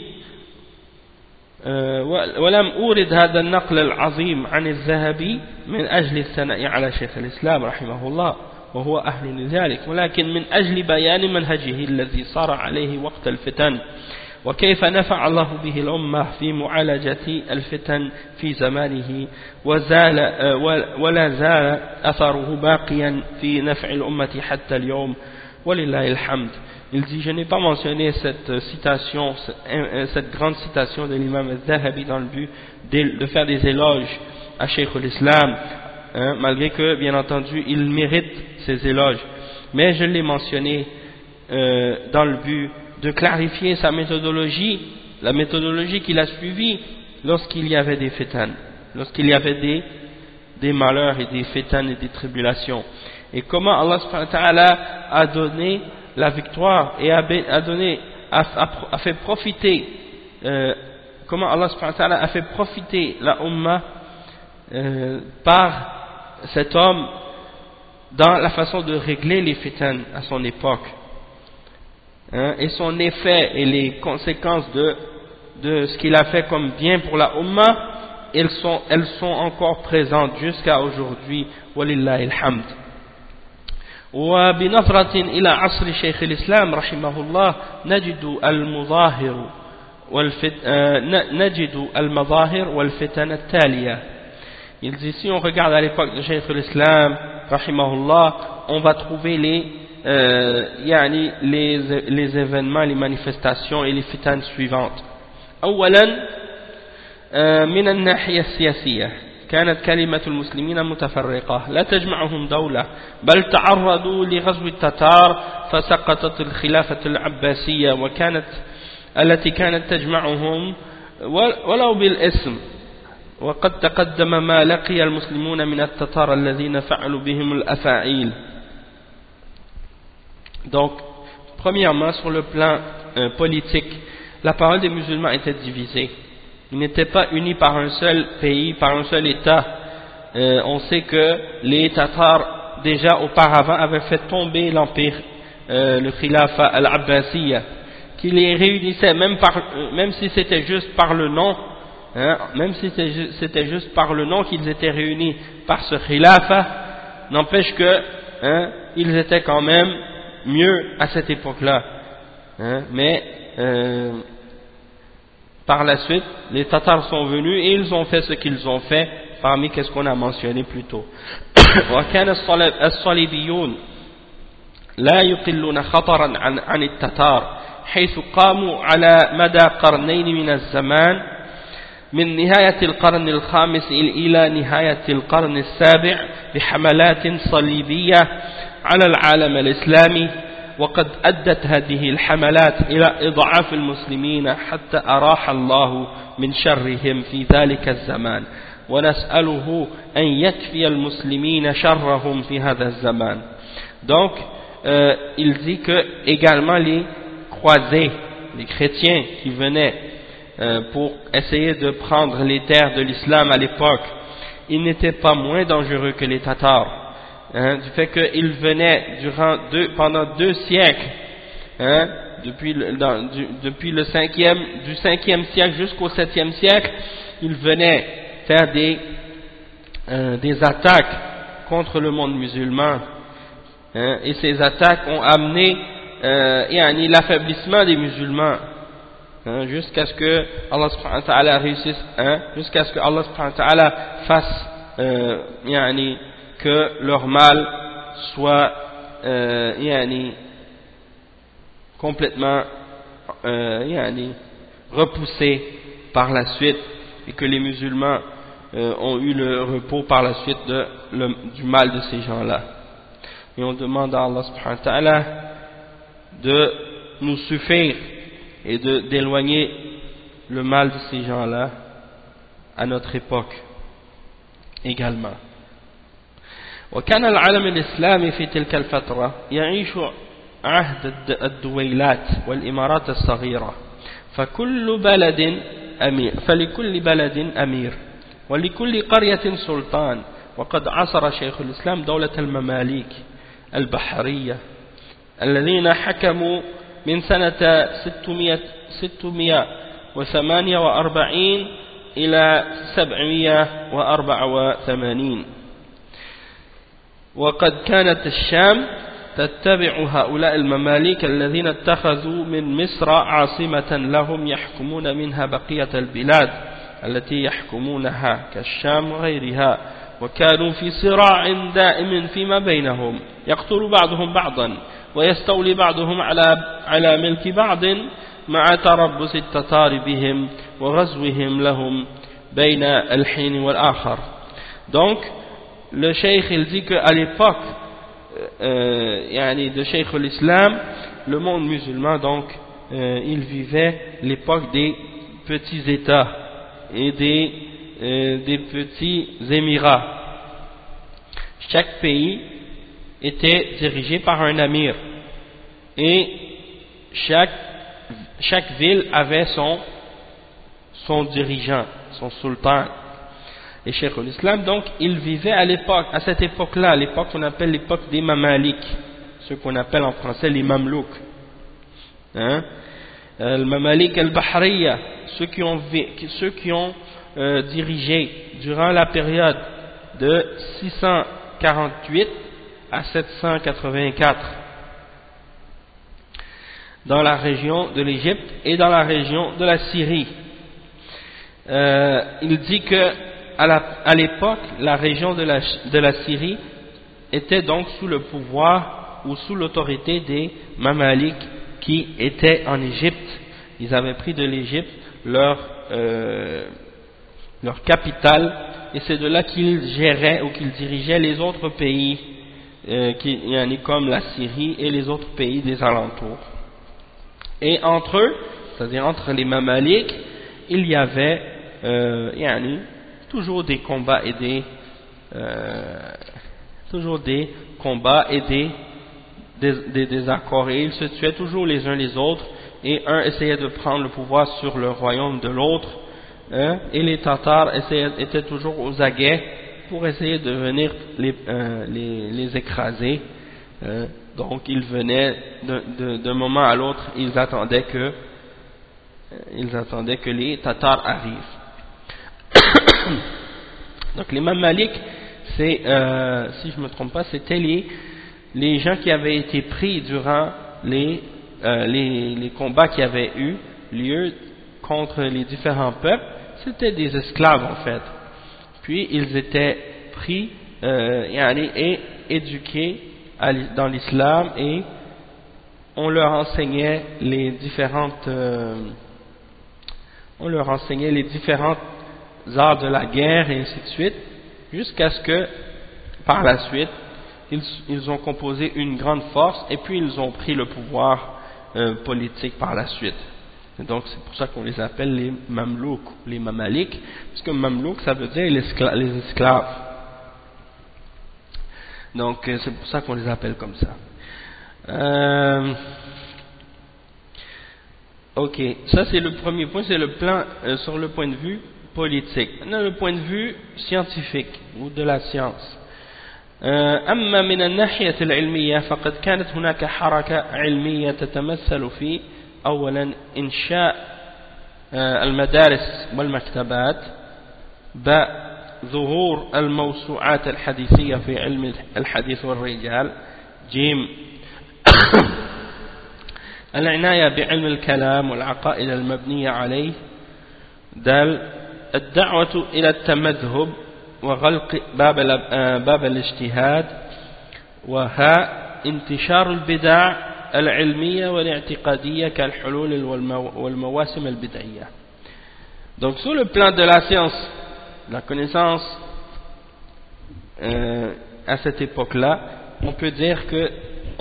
ولم أورد هذا النقل العظيم عن الذهبي من أجل الثناء على شيخ الإسلام رحمه الله وهو أهل لذلك، ولكن من أجل بيان منهجه الذي صار عليه وقت الفتن، وكيف نفع الله به الأمة في معالجة الفتن في زمانه، ولا زال أثره باقيا في نفع الأمة حتى اليوم ولله الحمد. Il dit, je n'ai pas mentionné cette citation, cette grande citation de l'imam al-Zahabi dans le but de faire des éloges à Cheikh l'Islam, malgré que, bien entendu, il mérite ces éloges. Mais je l'ai mentionné dans le but de clarifier sa méthodologie, la méthodologie qu'il a suivie lorsqu'il y avait des fitan, lorsqu'il y avait des malheurs et des fitan et des tribulations. Et comment Allah subhanahu wa ta'ala a donné la victoire et a fait profiter, comment Allah subhanahu wa ta'ala a fait profiter la Ummah par cet homme dans la façon de régler les fitan à son époque, et son effet et les conséquences de ce qu'il a fait comme bien pour la Ummah, elles sont encore présentes jusqu'à aujourd'hui, walillahi alhamd. وبنظرة إلى عصر شيخ الإسلام رحمه الله نجد المظاهر والفتن التالية. Il dit, si on regarde à l'époque de Cheikh l'Islam rahimahullah, on va trouver les événements, les manifestations et les fitan suivantes. أولا من الناحية السياسية كانت كلمة المسلمين متفرقة لا تجمعهم دولة، بل تعرضوا لغزو التتار فسقطت الخلافة العباسية التي كانت تجمعهم ولو بالاسم، وقد تقدم ما لقي المسلمون من التتار الذين فعلوا بهم الأفاعيل. Donc, premièrement, sur le plan politique, la parole des musulmans était divisée. Ils n'étaient pas unis par un seul pays, par un seul État. On sait que les Tatars, déjà auparavant, avaient fait tomber l'empire, le Khilafa al-Abbasiyya, qui les réunissait, même si c'était juste par le nom, même si c'était juste par le nom qu'ils étaient réunis par ce Khilafa, n'empêche que ils étaient quand même mieux à cette époque-là. Mais par la suite, les Tatars sont venus et ils ont fait ce qu'ils ont fait, parmi ce qu'on a mentionné plus tôt. وكان الصليبيون لا يقلون خطرا عن التتار حيث قاموا على مدى قرنين من الزمان من نهاية القرن الخامس إلى نهاية القرن السابع بحملات صليبية على العالم الإسلامي، وقد أدت هذه الحملات إلى إضعاف المسلمين حتى أراح الله من شرهم في ذلك الزمان، ونسأله أن يكفي المسلمين شرهم في هذا الزمان. Donc, il dit que également les croisés, les chrétiens qui venaient pour essayer de prendre les terres de l'islam à l'époque, ils n'étaient pas moins dangereux que les Tatars. Du fait qu'ils venaient pendant 2 siècles, depuis le 5e siècle jusqu'au 7e siècle, ils venaient faire des attaques contre le monde musulman, et ces attaques ont amené l'affaiblissement des musulmans, jusqu'à ce que Allah subhanahu wa ta'ala réussisse, jusqu'à ce que Allah subhanahu wa ta'ala fasse que leur mal soit complètement repoussé par la suite, et que les musulmans ont eu le repos par la suite du mal de ces gens-là. Et on demande à Allah subhanahu wa ta'ala de nous suffire et d'éloigner le mal de ces gens-là à notre époque également. وكان العالم الإسلامي في تلك الفترة يعيش عهد الدويلات والإمارات الصغيرة فلكل بلد أمير ولكل قرية سلطان وقد عصر شيخ الإسلام دولة المماليك البحرية الذين حكموا من سنة 648 إلى 784 وقد كانت الشام تتبع هؤلاء المماليك الذين اتخذوا من مصر عاصمة لهم يحكمون منها بقية البلاد التي يحكمونها كالشام وغيرها وكانوا في صراع دائم فيما بينهم يقتل بعضهم بعضا ويستولي بعضهم على ملك بعض مع تربص التتار بهم وغزوهم لهم بين الحين والآخر. Donc le cheikh il dit qu'à l'époque de cheikh l'islam, le monde musulman donc il vivait l'époque des petits états et des petits émirats. Chaque pays était dirigé par un amir et chaque ville avait son dirigeant, son sultan. Et Cheikh l'Islam, donc, il vivait à cette époque-là, l'époque qu'on appelle l'époque des Mamaliks, ce qu'on appelle en français les Mamlouks. Le Mamalik al-Bahriya, ceux qui ont dirigé durant la période de 648 à 784 dans la région de l'Égypte et dans la région de la Syrie. Il dit que à l'époque, la région de la Syrie était donc sous le pouvoir ou sous l'autorité des Mamaliks qui étaient en Égypte. Ils avaient pris de l'Égypte leur capitale et c'est de là qu'ils géraient ou qu'ils dirigeaient les autres pays comme la Syrie et les autres pays des alentours. Et entre eux, c'est-à-dire entre les Mamaliks, il y avait toujours des combats et des désaccords et ils se tuaient toujours les uns les autres et un essayait de prendre le pouvoir sur le royaume de l'autre et les Tatars étaient toujours aux aguets pour essayer de venir les écraser. Donc ils venaient d'un moment à l'autre, ils attendaient que les Tatars arrivent. Donc les Mamaliks, si je me trompe pas, c'était les gens qui avaient été pris durant les combats qui avaient eu lieu contre les différents peuples. C'était des esclaves en fait. Puis ils étaient pris et éduqués dans l'islam et on leur enseignait les différentes arts de la guerre et ainsi de suite, jusqu'à ce que par la suite ils ont composé une grande force et puis ils ont pris le pouvoir politique par la suite. Et donc c'est pour ça qu'on les appelle les Mamlouks, les Mamaliks, parce que Mamlouk ça veut dire les esclaves. Donc c'est pour ça qu'on les appelle comme ça. Ok, ça c'est le premier point, c'est le plan sur le point de vue politique. Maintenant le point de vue scientifique ou de la science. أما من الناحية العلمية فقد كانت هناك حركة علمية تتمثل في أولا إنشاء المدارس والمكتبات، ظهور الموسوعات الحديثية في علم الحديث والرجال، جيم العناية بعلم الكلام والعقائد المبنية عليه، دال الدعوة إلى التمذهب وغلق باب الاجتهاد، وها انتشار البدع العلمية والاعتقادية كالحلول والمواسم البدعية. Donc sur le plan de la science, la connaissance à cette époque-là, on peut dire que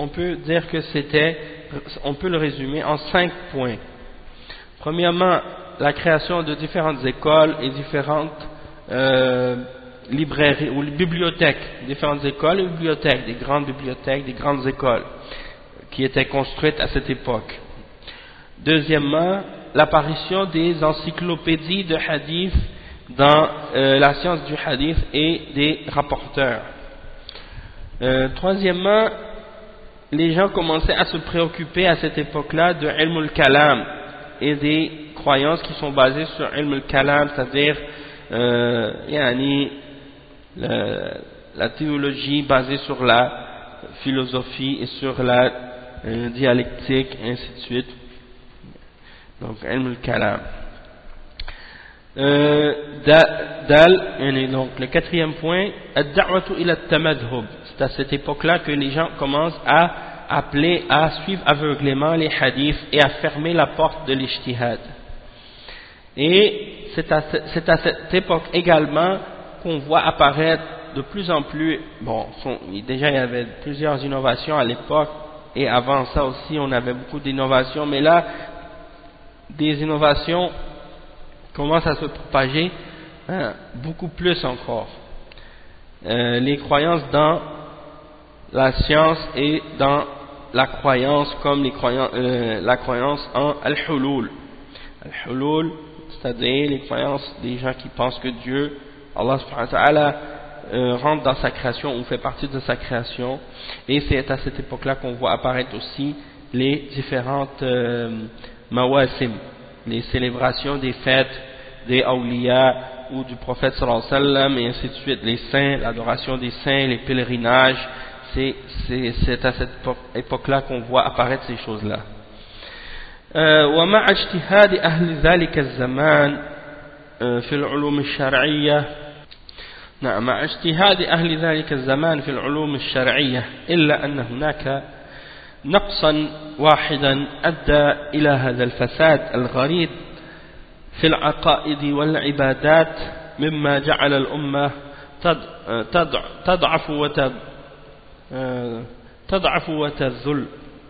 on peut le résumer en 5 points. Premièrement, la création de différentes écoles et différentes librairies ou bibliothèques, différentes écoles et bibliothèques, des grandes écoles qui étaient construites à cette époque. Deuxièmement, l'apparition des encyclopédies de hadith dans la science du hadith et des rapporteurs. Troisièmement, les gens commençaient à se préoccuper à cette époque-là de ilm al-kalam et des croyances qui sont basées sur ilm al-kalam, c'est-à-dire la théologie basée sur la philosophie et sur la dialectique, et ainsi de suite. Donc, ilm al-kalam. Donc, le quatrième point, ad-da'watu ila at-tamadhhub. C'est à cette époque-là que les gens commencent à appeler à suivre aveuglément les hadiths et à fermer la porte de l'ijtihad. Et c'est à cette époque également qu'on voit apparaître de plus en plus, déjà il y avait plusieurs innovations à l'époque, et avant ça aussi on avait beaucoup d'innovations, mais là, des innovations commencent à se propager beaucoup plus encore. Les croyances dans la science et dans la croyance, comme la croyance en al-hulul. Al-hulul, c'est-à-dire les croyances des gens qui pensent que Dieu, Allah subhanahu wa ta'ala, rentre dans sa création ou fait partie de sa création. Et c'est à cette époque-là qu'on voit apparaître aussi les différentes mawasim, les célébrations des fêtes des awliya ou du prophète sallallahu alayhi wa sallam, et ainsi de suite, les saints, l'adoration des saints, les pèlerinages. C'est à cette époque-là qu'on voit apparaître ces choses-là. ومع اجتهاد أهل ذلك الزمان في العلوم الشرعية مع اجتهاد أهل ذلك الزمان في العلوم الشرعية إلا أن هناك نقصا واحدا أدى إلى هذا الفساد الغريب في العقائد والعبادات مما جعل الأمة تضعف وتذل.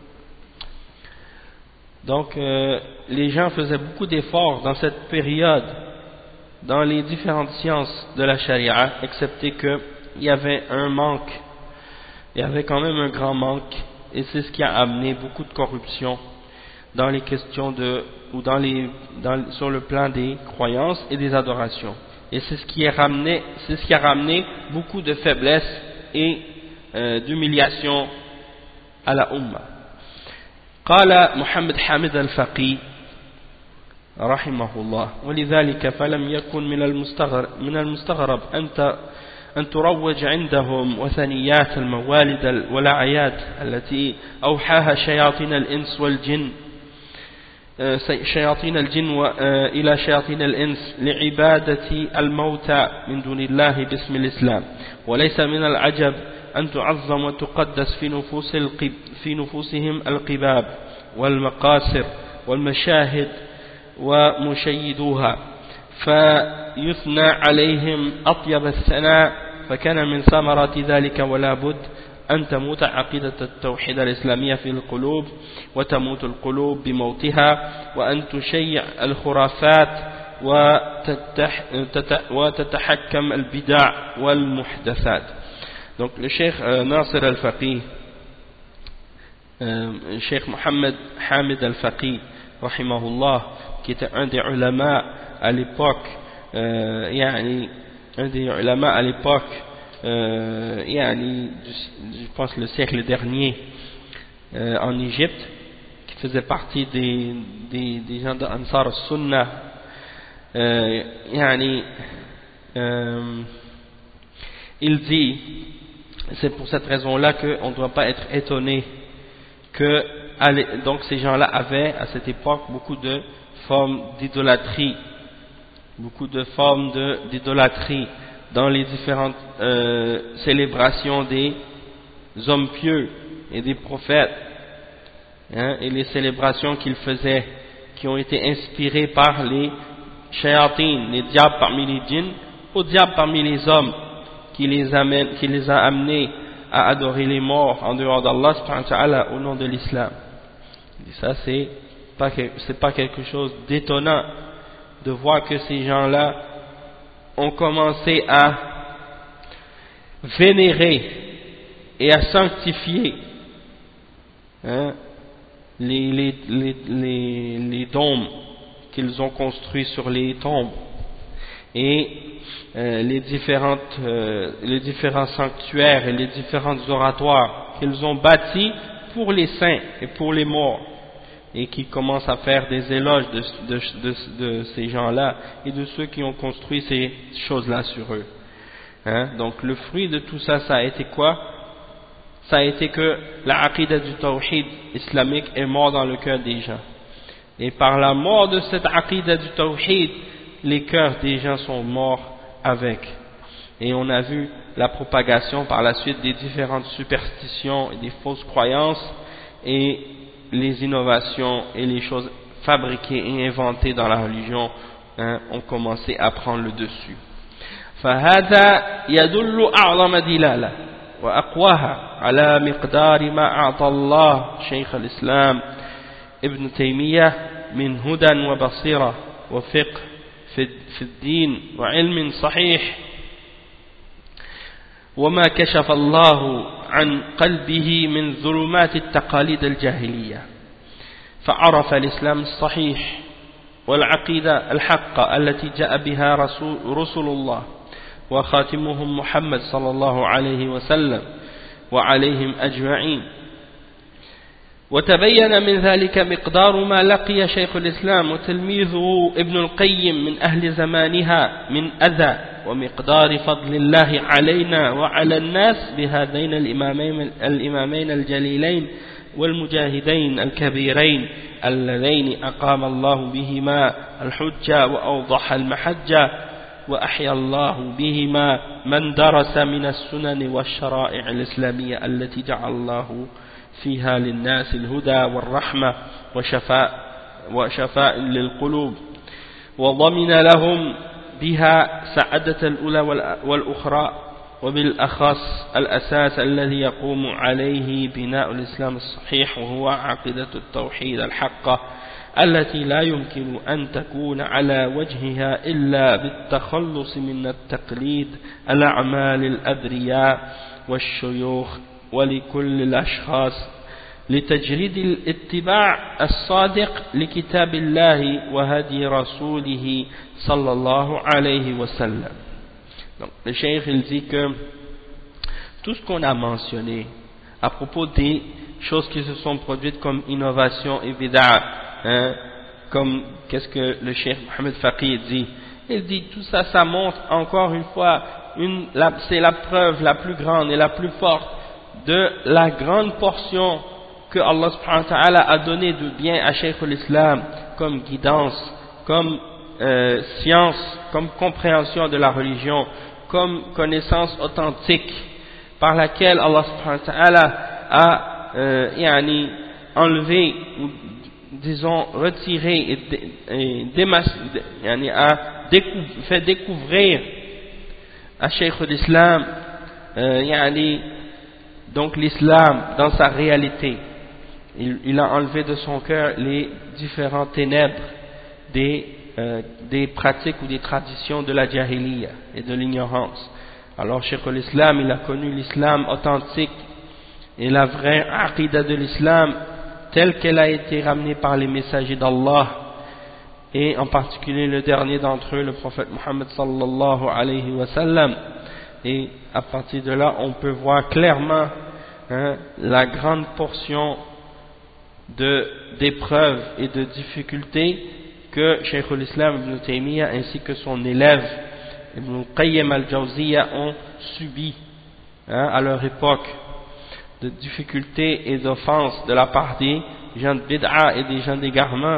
Donc les gens faisaient beaucoup d'efforts dans cette période dans les différentes sciences de la charia, excepté qu'il y avait un manque, il y avait quand même un grand manque, et c'est ce qui a amené beaucoup de corruption dans les questions sur le plan des croyances et des adorations. Et c'est ce qui a ramené beaucoup de faiblesse et d'humiliation à la Ummah. قال محمد حامد الفقي رحمه الله: ولذلك فلم يكن من المستغرب أن تروج عندهم وثنيات الموالد والأعياد التي أوحاها شياطين الإنس والجن إلى شياطين الإنس لعبادة الموتى من دون الله باسم الإسلام. وليس من العجب أن تعظم وتقدس في نفوسهم القباب والمقاصر والمشاهد ومشيدوها، فيثنى عليهم أطيب الثناء. فكان من ثمرة ذلك ولا بد أن تموت عقيدة التوحيد الإسلامية في القلوب، وتموت القلوب بموتها، وأن تشيع الخرافات وتتحكم البدع والمحدثات. Donc le cheikh Nasir al-Faqih, cheikh Mohammed Hamid al-Faqih rahimahullah, qui était un des ulama à l'époque, je pense le siècle dernier, en Égypte, qui faisait partie des gens de Ansar al-Sunnah, il dit, c'est pour cette raison-là qu'on ne doit pas être étonné que donc ces gens-là avaient à cette époque beaucoup de formes d'idolâtrie, dans les différentes célébrations des hommes pieux et des prophètes, et les célébrations qu'ils faisaient, qui ont été inspirées par les shayatines, les diables parmi les djinns, aux diables parmi les hommes, qui les a amenés à adorer les morts en dehors d'Allah subhanahu wa ta'ala au nom de l'islam. Et ça c'est pas quelque chose d'étonnant de voir que ces gens-là ont commencé à vénérer et à sanctifier les dômes qu'ils ont construits sur les tombes et les différents sanctuaires et les différents oratoires qu'ils ont bâtis pour les saints et pour les morts, et qui commencent à faire des éloges de ces gens-là et de ceux qui ont construit ces choses-là sur eux. Donc le fruit de tout ça, ça a été quoi? Ça a été que la aqidah du tawhid islamique est morte dans le cœur des gens. Et par la mort de cette aqidah du tawhid, les cœurs des gens sont morts avec. Et on a vu la propagation par la suite des différentes superstitions et des fausses croyances, et les innovations et les choses fabriquées et inventées dans la religion ont commencé à prendre le dessus. فهذا يدل أعظم دلالة وأقواها على مقدار ما أعطى الله شيخ الإسلام ابن تيمية من هدى وبصيرة وفقه في الدين وعلم صحيح، وما كشف الله عن قلبه من ظلمات التقاليد الجاهلية، فعرف الإسلام الصحيح والعقيدة الحقة التي جاء بها رسول الله وخاتمهم محمد صلى الله عليه وسلم وعليهم أجمعين. وتبين من ذلك مقدار ما لقي شيخ الإسلام وتلميذه ابن القيم من أهل زمانها من أذى، ومقدار فضل الله علينا وعلى الناس بهذين الإمامين الجليلين والمجاهدين الكبيرين اللذين أقام الله بهما الحجة وأوضح المحجة، وأحيا الله بهما من درس من السنن والشرائع الإسلامية التي جعل الله فيها للناس الهدى والرحمة وشفاء للقلوب، وضمن لهم بها سعادة الأولى والأخرى، وبالأخص الأساس الذي يقوم عليه بناء الإسلام الصحيح، وهو عقيدة التوحيد الحقة التي لا يمكن أن تكون على وجهها إلا بالتخلص من التقليد الأعمال الأبرياء والشيوخ ولكل الأشخاص، لتجريد الاتباع الصادق لكتاب الله وهدي رسوله صلى الله عليه وسلم. Donc, le cheikh il dit que tout ce qu'on a mentionné à propos des choses qui se sont produites comme innovation et bid'a, comme qu'est-ce que le cheikh Mohamed Faqih dit, il dit tout ça, ça montre encore une fois, c'est la preuve la plus grande et la plus forte de la grande portion que Allah subhanahu wa ta'ala a donné de bien à Cheikh al-Islam comme guidance, comme science, comme compréhension de la religion, comme connaissance authentique par laquelle Allah subhanahu wa ta'ala a enlevé, ou disons retiré et fait découvrir à Cheikh al-Islam donc l'islam dans sa réalité. Il a enlevé de son cœur les différentes ténèbres des pratiques ou des traditions de la jahiliya et de l'ignorance. Alors Cheikh al-Islam, il a connu l'islam authentique et la vraie aqidah de l'islam telle qu'elle a été ramenée par les messagers d'Allah, et en particulier le dernier d'entre eux, le prophète Muhammad sallallahu alayhi wa sallam. Et à partir de là, on peut voir clairement la grande portion d'épreuves et de difficultés que Cheikh al-Islam Ibn Taymiyyah ainsi que son élève Ibn Qayyim al-Jawziyya ont subi à leur époque, de difficultés et d'offenses de la part des gens de bid'a et des gens d'égarement.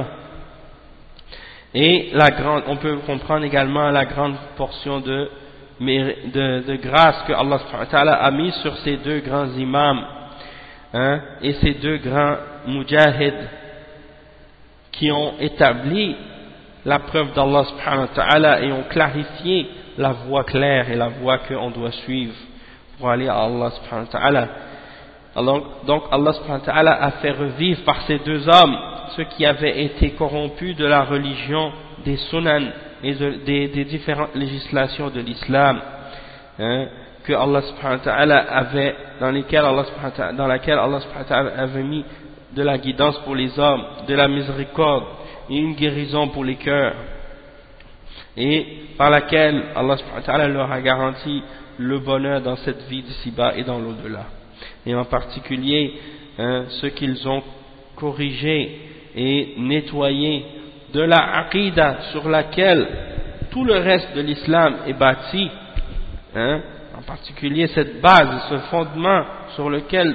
Et on peut comprendre également la grande portion de grâce que Allah subhanahu wa ta'ala a mis sur ces deux grands imams et ces deux grands mujahids qui ont établi la preuve d'Allah subhanahu wa ta'ala et ont clarifié la voie claire et la voie qu'on doit suivre pour aller à Allah subhanahu wa ta'ala. Alors, donc Allah subhanahu wa ta'ala a fait revivre par ces deux hommes ce qui avait été corrompu de la religion, des sunan et des différentes législations de l'islam, hein, que Allah subhanahu wa ta'ala avait, dans laquelle Allah subhanahu wa ta'ala avait mis de la guidance pour les hommes, de la miséricorde et une guérison pour les cœurs, et par laquelle Allah subhanahu wa ta'ala leur a garanti le bonheur dans cette vie d'ici-bas et dans l'au-delà. Et en particulier, ce qu'ils ont corrigé et nettoyé de la aqida sur laquelle tout le reste de l'islam est bâti, hein, en particulier cette base, ce fondement sur lequel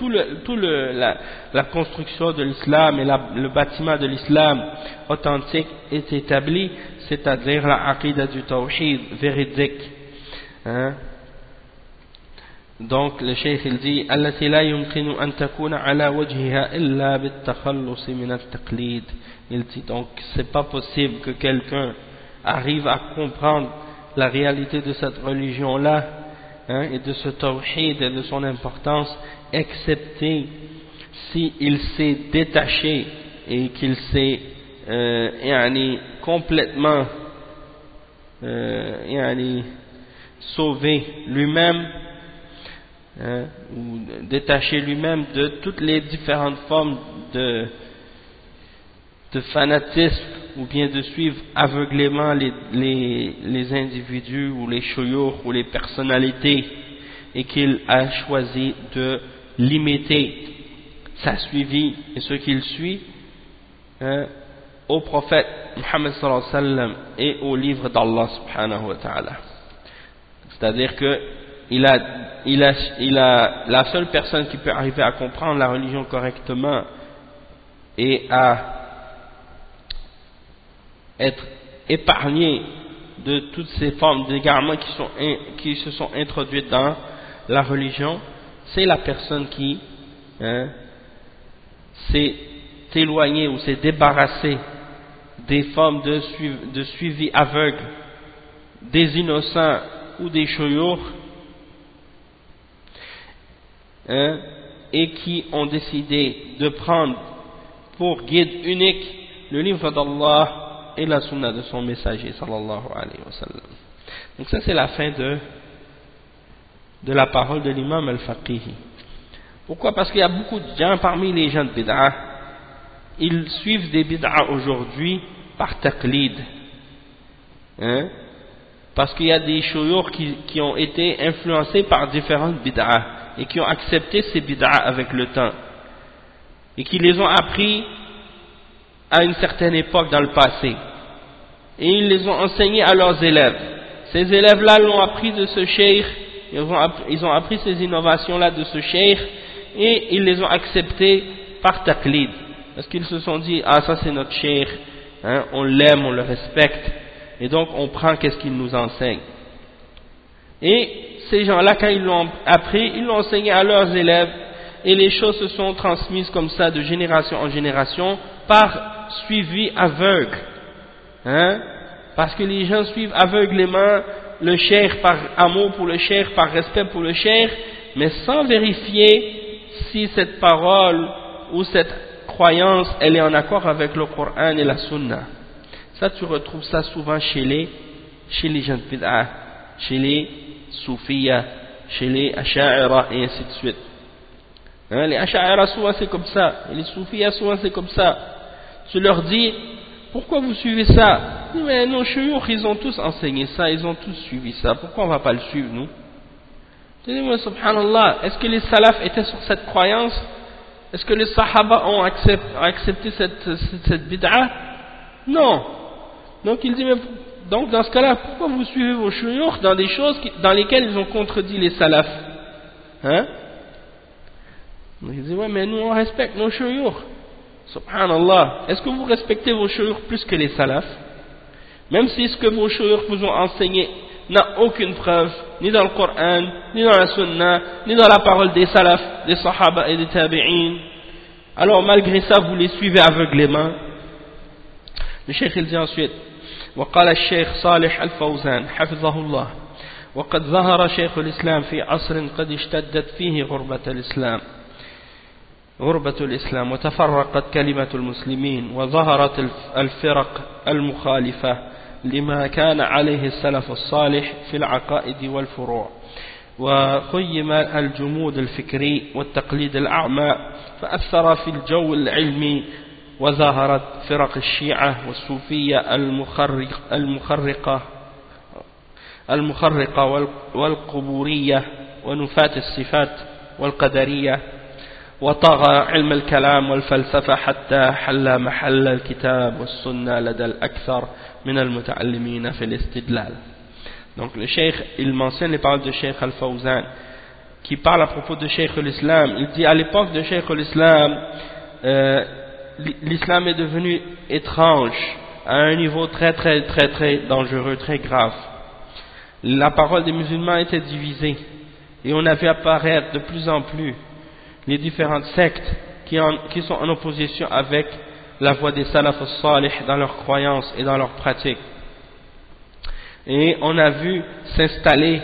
la construction de l'islam et le bâtiment de l'islam authentique est établi, c'est-à-dire la aqida du tawhid véridique, hein. Donc le cheikh il dit التي لا يمكن أن تكون على وجهها إلا بالتخلص من التقليد. Il dit donc c'est pas possible que quelqu'un arrive à comprendre la réalité de cette religion là, hein, et de ce tawhid et de son importance, excepté s'il s'est détaché et qu'il s'est complètement sauvé lui-même, hein, ou détacher lui-même de toutes les différentes formes de fanatisme, ou bien de suivre aveuglément les individus ou les shuyukh ou les personnalités, et qu'il a choisi de limiter sa suivi et ce qu'il suit, hein, au prophète Muhammad sallallahu alayhi wa sallam et au livre d'Allah subhanahu wa ta'ala. C'est-à-dire que la seule personne qui peut arriver à comprendre la religion correctement et à être épargné de toutes ces formes d'égarement qui se sont introduites dans la religion, c'est la personne qui s'est éloignée ou s'est débarrassée des formes de suivi aveugle des innocents ou des shuyukh, et qui ont décidé de prendre pour guide unique le livre d'Allah et la sunna de son messager sallallahu alayhi wa sallam. Donc ça c'est la fin de la parole de l'imam al-Faqihi. Pourquoi? Parce qu'il y a beaucoup de gens parmi les gens de bid'ah, ils suivent des bid'ah aujourd'hui par taqlid, hein? Parce qu'il y a des shuyukh qui ont été influencés par différentes bid'ah et qui ont accepté ces bid'ah avec le temps et qui les ont appris à une certaine époque dans le passé, et ils les ont enseignés à leurs élèves. Ces élèves-là l'ont appris de ce cheikh, ils ont appris ces innovations-là de ce cheikh, et ils les ont acceptées par taqlid, parce qu'ils se sont dit, ah ça c'est notre cheikh, hein, on l'aime, on le respecte, et donc on prend qu'est-ce qu'il nous enseigne. Et ces gens-là, quand ils l'ont appris, ils l'ont enseigné à leurs élèves, et les choses se sont transmises comme ça de génération en génération par suivi aveugle, hein? Parce que les gens suivent aveuglément le cheikh par amour pour le cheikh, par respect pour le cheikh, mais sans vérifier si cette parole ou cette croyance elle est en accord avec le Coran et la Sunna. Ça tu retrouves ça souvent chez les gens de bid'ah, chez les soufiyas, chez les asha'ira et ainsi de suite. Hein, les asha'ira souvent c'est comme ça, et les soufiyas souvent c'est comme ça. Tu leur dis, pourquoi vous suivez ça? Mais nos shuyukh ils ont tous enseigné ça, ils ont tous suivi ça, pourquoi on ne va pas le suivre nous? Tu dis, moi subhanallah, est-ce que les salafs étaient sur cette croyance? Est-ce que les sahaba ont accepté cette bid'a? Non. Donc il dit, mais donc dans ce cas-là, pourquoi vous suivez vos shuyukh dans des choses dans lesquelles ils ont contredit les salafs? Hein? Donc il dit, ouais, mais nous on respecte nos shuyukh. Subhanallah, est-ce que vous respectez vos shuyukh plus que les salafs? Même si ce que vos shuyukh vous ont enseigné n'a aucune preuve, ni dans le Coran, ni dans la Sunna, ni dans la parole des salafs, des sahaba et des tabi'in, alors malgré ça vous les suivez aveuglément. Le cheikh il dit ensuite, وقال الشيخ صالح الفوزان حفظه الله وقد ظهر شيخ الإسلام في عصر قد اشتدت فيه غربة الإسلام. غربة الإسلام وتفرقت كلمة المسلمين وظهرت الفرق المخالفة لما كان عليه السلف الصالح في العقائد والفروع وقيم الجمود الفكري والتقليد الأعمى فأثر في الجو العلمي وظهرت فرق الشيعة والصوفية المخرقة والقبورية ونفاة الصفات والقدرية وطغى علم الكلام والفلسفة حتى حل محل الكتاب والسنة لدى الأكثر من المتعلمين في الاستدلال. Donc le Cheikh, il mentionne les paroles de Cheikh Al-Fawzan qui parle à propos de Cheikh l'Islam. Il dit à l'époque de Cheikh l'Islam, l'Islam est devenu étrange à un niveau très dangereux, très grave. La parole des musulmans était divisée et on a vu apparaître de plus en plus les différentes sectes qui sont en opposition avec la voie des salaf as-salih dans leurs croyances et dans leurs pratiques. Et on a vu s'installer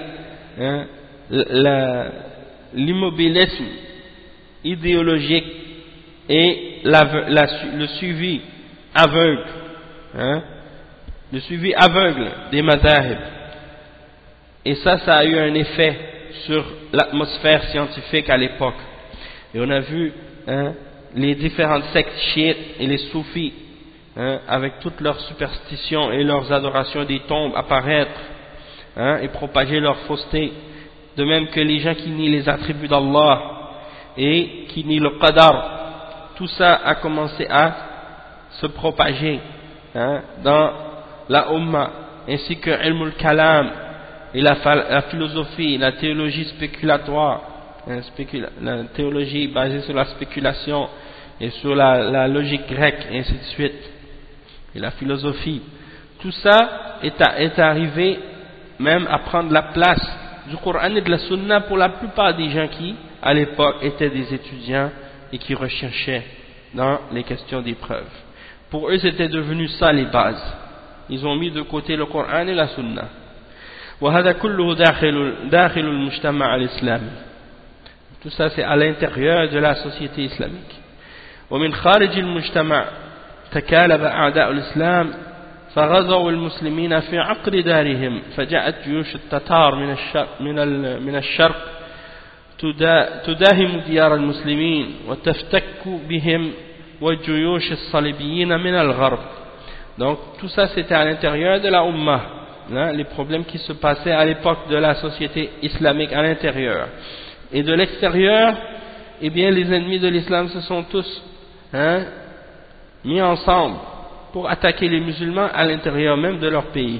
l'immobilisme idéologique et le suivi aveugle, le suivi aveugle des mazahib. Et ça a eu un effet sur l'atmosphère scientifique à l'époque. Et on a vu les différentes sectes chiites et les soufis avec toutes leurs superstitions et leurs adorations des tombes apparaître et propager leur fausseté, de même que les gens qui nient les attributs d'Allah et qui nient le qadar. Tout ça a commencé à se propager dans la Ummah, ainsi que ilm al-kalam et la philosophie, la théologie spéculatoire, la théologie basée sur la spéculation et sur la logique grecque, et ainsi de suite, et la philosophie. Tout ça est arrivé même à prendre la place du Coran et de la Sunna pour la plupart des gens qui, à l'époque, étaient des étudiants et qui recherchaient dans les questions d'épreuve. Pour eux, c'était devenu ça les bases. Ils ont mis de côté le Coran et la Sunna. وهذا كله داخل المجتمع الإسلامي. Tout ça c'est à l'intérieur de la société islamique. ومن خارج المجتمع تكالب أعداء الإسلام فغزوا المسلمين في عقر دارهم فجاءت جيوش التتار من الشرق تداهم ديار المسلمين وتفتك بهم وجيوش الصليبيين من الغرب. Donc tout ça c'était à l'intérieur de la Ummah, les problèmes qui se passaient à l'époque de la société islamique à l'intérieur. Et de l'extérieur, eh bien les ennemis de l'islam se sont tous mis ensemble pour attaquer les musulmans à l'intérieur même de leur pays,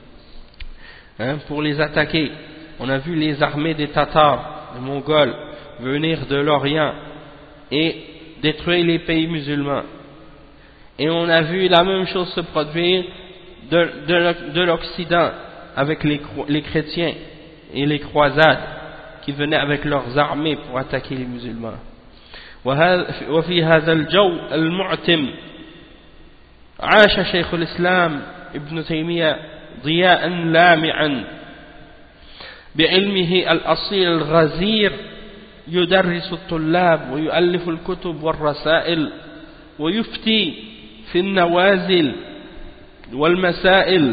pour les attaquer. On a vu les armées des Tatars, des Mongols, venir de l'Orient et détruire les pays musulmans. Et on a vu la même chose se produire de l'Occident avec les chrétiens et les croisades qui venaient avec leurs armées pour attaquer les musulmans. وفي هذا الجو المعتم عاش شيخ الإسلام ابن تيمية ضياء لامعا بعلمه الأصيل الغزير يدرس الطلاب ويؤلف الكتب والرسائل ويفتي في النوازل والمسائل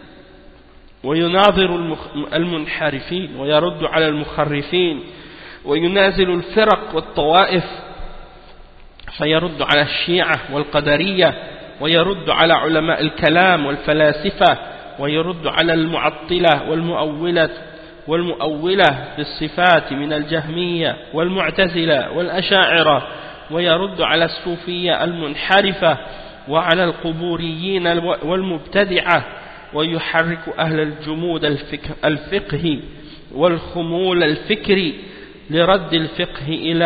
ويناظر المنحرفين ويرد على المخرفين وينازل الفرق والطوائف فيرد على الشيعة والقدرية ويرد على علماء الكلام والفلاسفة ويرد على المعطلة والمؤولة بالصفات من الجهمية والمعتزلة والأشاعرة ويرد على الصوفية المنحرفة وعلى القبوريين والمبتدعة ويحرك أهل الجمود الفقهي والخمول الفكري لرد الفقه إلى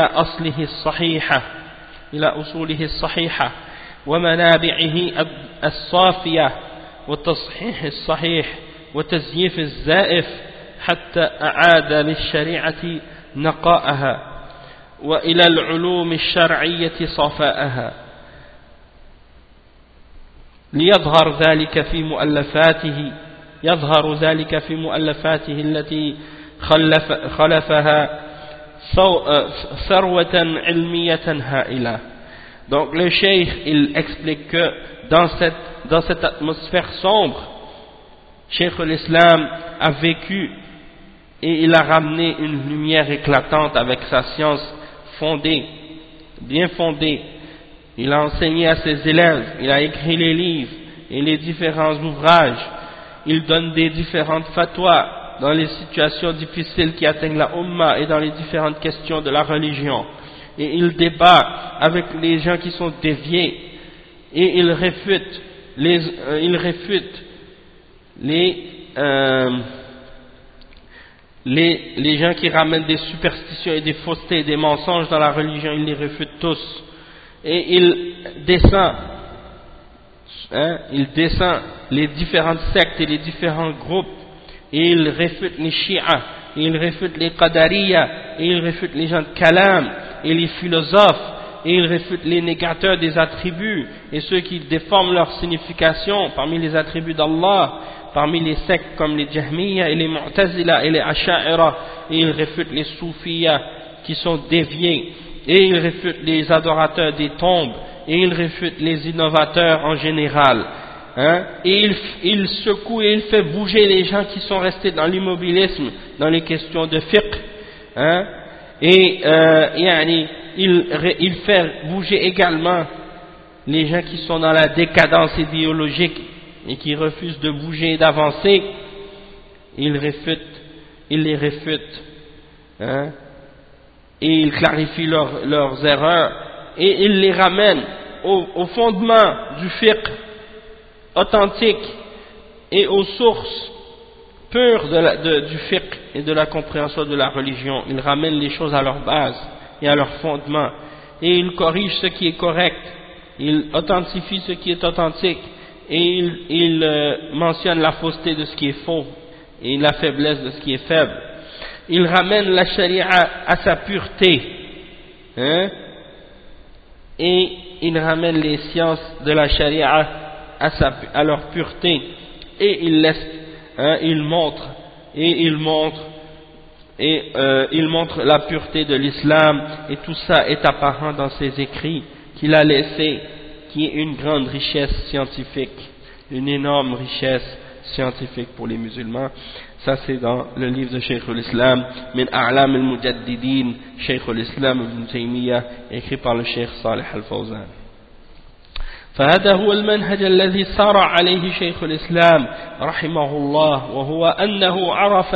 أصوله الصحيحة ومنابعه الصافية وتصحيح الصحيح وتزييف الزائف حتى أعاد للشريعة نقاءها وإلى العلوم الشرعية صفاءها يظهر ذلك في مؤلفاته التي خلفها ثروة علمية هائلة. Donc le cheikh il explique que dans cette atmosphère sombre, Cheikh l'Islam a vécu et il a ramené une lumière éclatante avec sa science fondée, bien fondée. Il a enseigné à ses élèves, il a écrit les livres et les différents ouvrages. Il donne des différentes fatwas dans les situations difficiles qui atteignent la Ummah et dans les différentes questions de la religion. Et il débat avec les gens qui sont déviés et il réfute les gens qui ramènent des superstitions et des faussetés et des mensonges dans la religion, il les réfute tous. Et il descend les différentes sectes et les différents groupes, et il réfute les Shia, et il réfute les Qadariya, et il réfute les gens de Kalam, et les philosophes, et il réfute les négateurs des attributs, et ceux qui déforment leur signification parmi les attributs d'Allah, parmi les sectes comme les Jahmiya et les Mu'tazila et les Asha'ira, et il réfute les Soufiyas qui sont déviés, et il réfute les adorateurs des tombes, et il réfute les innovateurs en général, et il secoue et il fait bouger les gens qui sont restés dans l'immobilisme, dans les questions de fiqh, il fait bouger également les gens qui sont dans la décadence idéologique et qui refusent de bouger et d'avancer. Il les réfute, et il clarifie leurs erreurs, et il les ramène au fondement du fiqh authentique et aux sources pures du fiqh et de la compréhension de la religion. Il ramène les choses à leur base et à leur fondement, et il corrige ce qui est correct, il authentifie ce qui est authentique, et il mentionne la fausseté de ce qui est faux et la faiblesse de ce qui est faible. Il ramène la charia à sa pureté, et il ramène les sciences de la charia à leur pureté, et il montre la pureté de l'islam, et tout ça est apparent dans ses écrits qu'il a laissés, qui est une grande richesse scientifique, une énorme richesse scientifique pour les musulmans. Ça c'est dans le livre de Cheikh l'Islam, Min A'lam al-Mujaddidin, Cheikh l'Islam Ibn Taymiyyah, écrit par le Cheikh Salih al-Fawzan. فهذا هو المنهج الذي سار عليه شيخ الإسلام رحمه الله، وهو أنه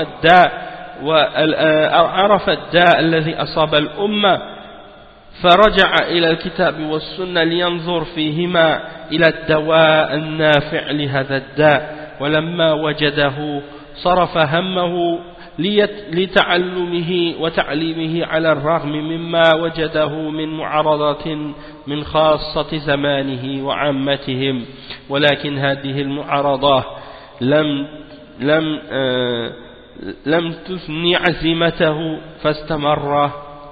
عرف الداء الذي أصاب الأمة، فرجع إلى الكتاب والسنة لينظر فيهما إلى الدواء النافع لهذا الداء، ولما وجده صرف همه لتعلمه وتعليمه على الرغم مما وجده من معارضة من خاصة زمانه وعامتهم، ولكن هذه المعارضة لم تثني عزيمته، فاستمر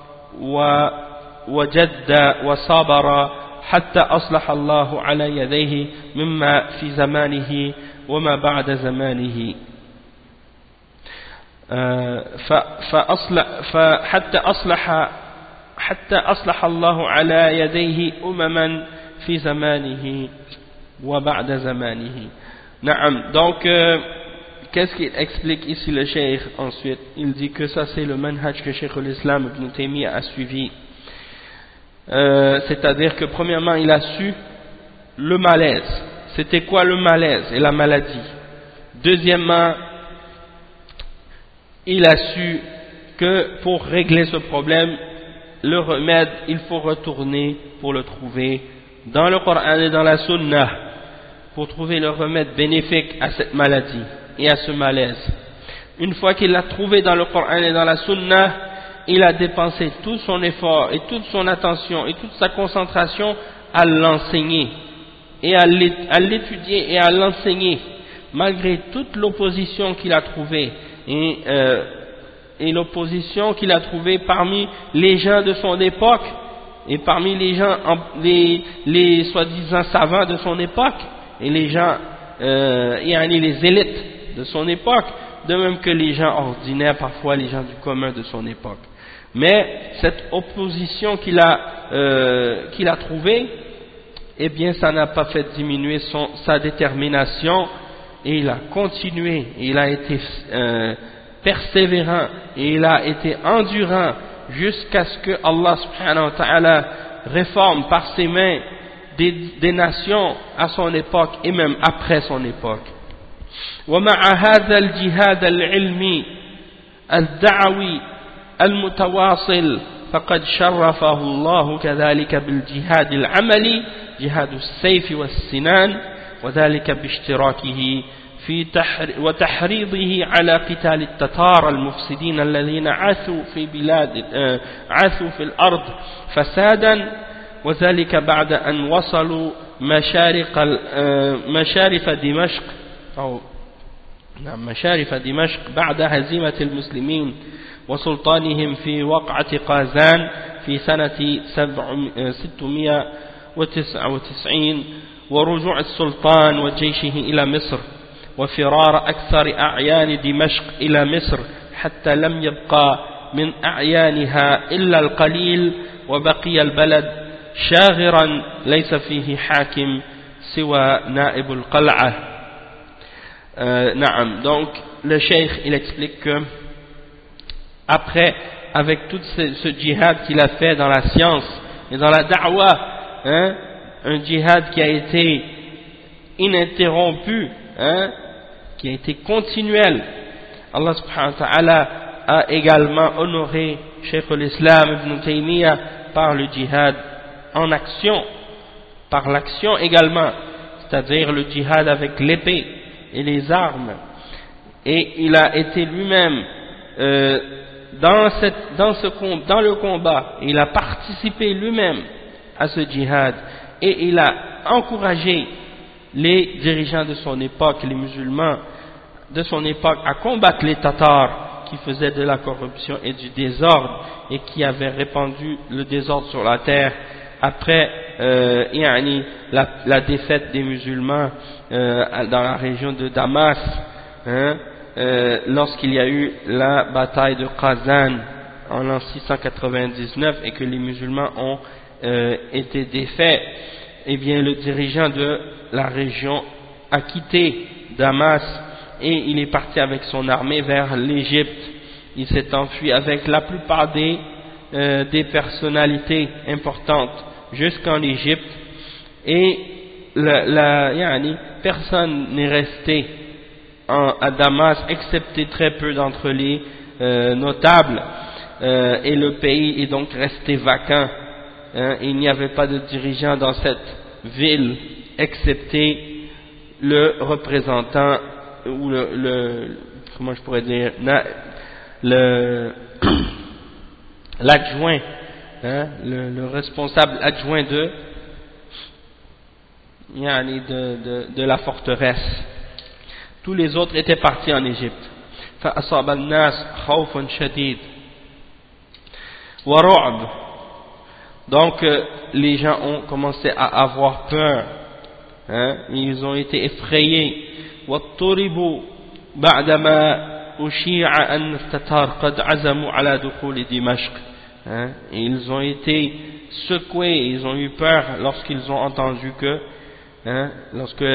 وجد وصبر حتى أصلح الله على يديه مما في زمانه وما بعد زمانه، حتى أصلح الله على يديه أمما في زمانه وبعد زمانه. نعم. Donc qu'est-ce qu'il explique ici le cheikh ensuite? Il dit que ça c'est le manhaj que Cheikh l'Islam Ibn Taymiyyah a suivi, c'est-à-dire que premièrement il a su le malaise, c'était quoi le malaise et la maladie. Deuxièmement, il a su que pour régler ce problème, le remède, il faut retourner pour le trouver dans le Coran et dans la Sunna, pour trouver le remède bénéfique à cette maladie et à ce malaise. Une fois qu'il l'a trouvé dans le Coran et dans la Sunna, il a dépensé tout son effort et toute son attention et toute sa concentration à l'enseigner et à l'étudier et à l'enseigner, malgré toute l'opposition qu'il a trouvée, et l'opposition qu'il a trouvée parmi les gens de son époque et parmi les gens, les soi-disant savants de son époque et les gens, les élites de son époque, de même que les gens ordinaires, parfois les gens du commun de son époque. Mais cette opposition qu'il a trouvée, eh bien ça n'a pas fait diminuer sa détermination, et il a continué, il a été persévérant, et il a été endurant jusqu'à ce que Allah subhanahu wa ta'ala réforme par ses mains des nations à son époque et même après son époque. ومع هذا الجهاد العلمي الدعوي المتواصل فقد شرفه الله كذلك بالجهاد العملي جهاد السيف والسنان وذلك باشتراكه في وتحريضه على قتال التتار المفسدين الذين عاثوا في الأرض فسادا وذلك بعد أن وصلوا مشارف دمشق أو مشارف دمشق بعد هزيمة المسلمين وسلطانهم في وقعة قازان في سنة 699 ورجوع السلطان وجيشه إلى مصر وفرار أكثر أعيان دمشق إلى مصر حتى لم يبقى من أعيانها إلا القليل وبقي البلد شاغرا ليس فيه حاكم سوى نائب القلعة. Donc le cheikh il explique que après, avec tout ce djihad qu'il a fait dans la science et dans la da'wa, un djihad qui a été ininterrompu, qui a été continuel, Allah subhanahu wa ta'ala a également honoré Cheikh al-Islam Ibn Taymiyyah par le djihad en action, par l'action également, c'est-à-dire le djihad avec l'épée et les armes, et il a été lui-même dans le combat, il a participé lui-même à ce djihad, et il a encouragé les dirigeants de son époque, les musulmans de son époque, à combattre les Tatars qui faisaient de la corruption et du désordre et qui avaient répandu le désordre sur la terre après la défaite des musulmans dans la région de Damas, lorsqu'il y a eu la bataille de Qazan en l'an 699 et que les musulmans ont été défaits. Eh bien le dirigeant de la région a quitté Damas et il est parti avec son armée vers l'Égypte. Il s'est enfui avec la plupart des personnalités importantes jusqu'en Égypte, et personne n'est resté à Damas excepté très peu d'entre les notables, et le pays est donc resté vacant. Il n'y avait pas de dirigeant dans cette ville excepté le représentant ou comment je pourrais dire, l'adjoint, le responsable adjoint de la forteresse. Tous les autres étaient partis en Égypte. فأصاب الناس خوف شديد ورعب. Donc les gens ont commencé à avoir peur, ils ont été effrayés. واضطربوا بعدما أشيع أن التتار قد عزموا على دخول دمشق. Ils ont été secoués, ils ont eu peur lorsqu'ils ont entendu que, lorsque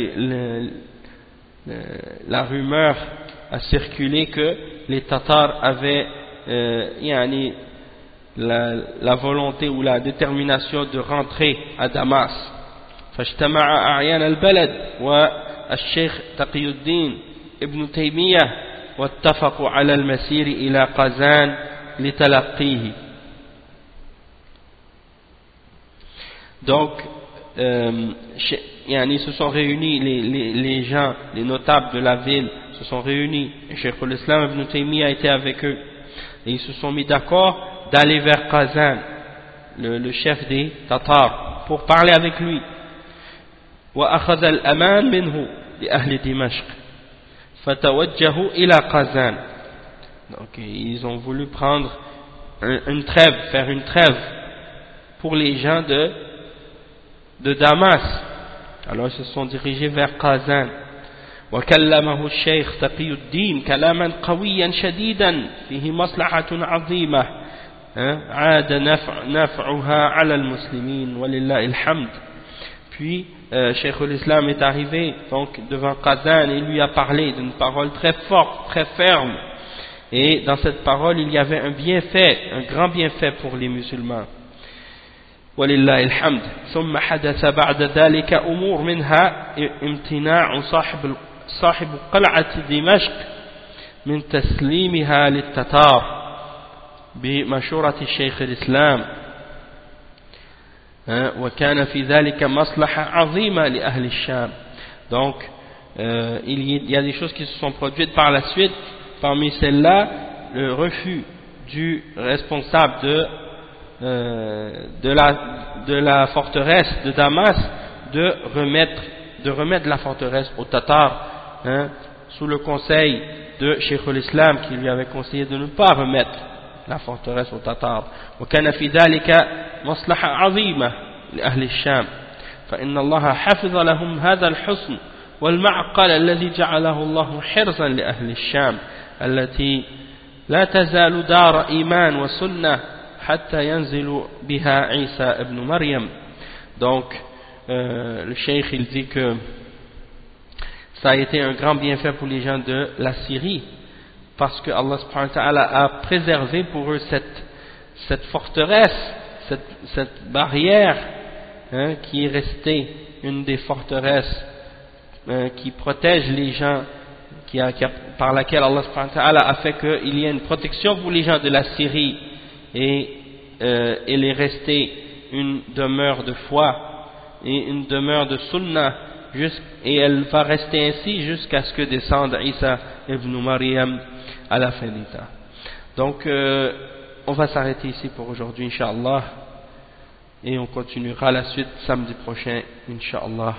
la rumeur a circulé que les Tatars avaient la volonté ou la détermination de rentrer à Damas. فاجتمع أعيان البلد والشيخ تقي الدين ابن تيمية واتفقوا على المسير إلى قازان لتلقيه. Donc ils se sont réunis, les gens, les notables de la ville se sont réunis, Cheikh al-Islam Ibn Taymiyyah était avec eux, et ils se sont mis d'accord d'aller vers Qazan, le chef des Tatars, pour parler avec lui. وأخذ الأمان منه لأهل دمشق فتوجهوا إلى قازان. Donc ils ont voulu prendre une trêve, faire une trêve pour les gens de Damas. Alors ils se sont dirigés vers Qazan. وكلمه الشيخ تقي الدين كلاما قويا شديدا فيه مصلحة عظيمة عاد نفعها على المسلمين ولله الحمد. Puis Cheikh al-Islam est arrivé donc devant Qazan et lui a parlé d'une parole très forte, très ferme, et dans cette parole il y avait un bienfait, un grand bienfait pour les musulmans. ولله الحمد. ثم حدث بعد ذلك أمور منها امتناع صاحب قلعة دمشق من تسليمها للتتار بمشورة شيخ الإسلام، وكان في ذلك مصلحة عظيمة لأهل الشام. Donc il y a des choses qui se sont produites par la suite. Parmi celles-là, le refus du responsable de la forteresse de Damas de remettre la forteresse aux Tatars, sous le conseil de Cheikh al-Islam qui lui avait conseillé de ne pas remettre la forteresse aux Tatars. وكان في ذلك مصلحة عظيمة لأهل الشام فإن الله حفظ لهم هذا الحصن والمعقل الذي جعله الله حرزا لأهل الشام التي لا تزال دار إيمان وسنة حتى ينزل بها عيسى ابن مريم. Donc le cheikh il dit que ça a été un grand bienfait pour les gens de la Syrie parce que Allah subhanahu wa ta'ala a préservé pour eux cette forteresse, cette barrière, qui est restée une des forteresses qui protège les gens, par laquelle Allah subhanahu wa ta'ala a fait qu'il y ait une protection pour les gens de la Syrie, et elle est restée une demeure de foi et une demeure de sunnah, et elle va rester ainsi jusqu'à ce que descende Isa ibn Maryam à la fin des temps. Donc on va s'arrêter ici pour aujourd'hui, Inch'Allah, et on continuera la suite samedi prochain, Inch'Allah,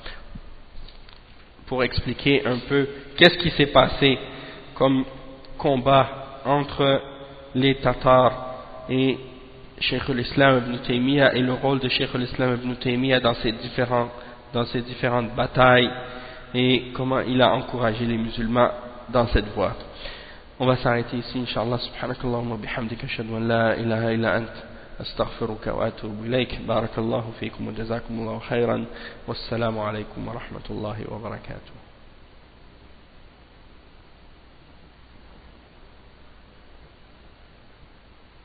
pour expliquer un peu qu'est-ce qui s'est passé comme combat entre les Tatars et Cheikh al-Islam ibn Taymiyyah, et le rôle de Cheikh al-Islam ibn Taymiyyah dans ces différentes batailles, et comment il a encouragé les musulmans dans cette voie. On va s'arrêter ici, Inch'Allah. Subhanakallahumma wa bihamdika, ashhadu an la ilaha illa ant, astaghfiruka wa atubu ilayk. Barakallahu fikum wa jazakumullahu khairan. Wassalamu alaykum wa rahmatullahi wa barakatuh.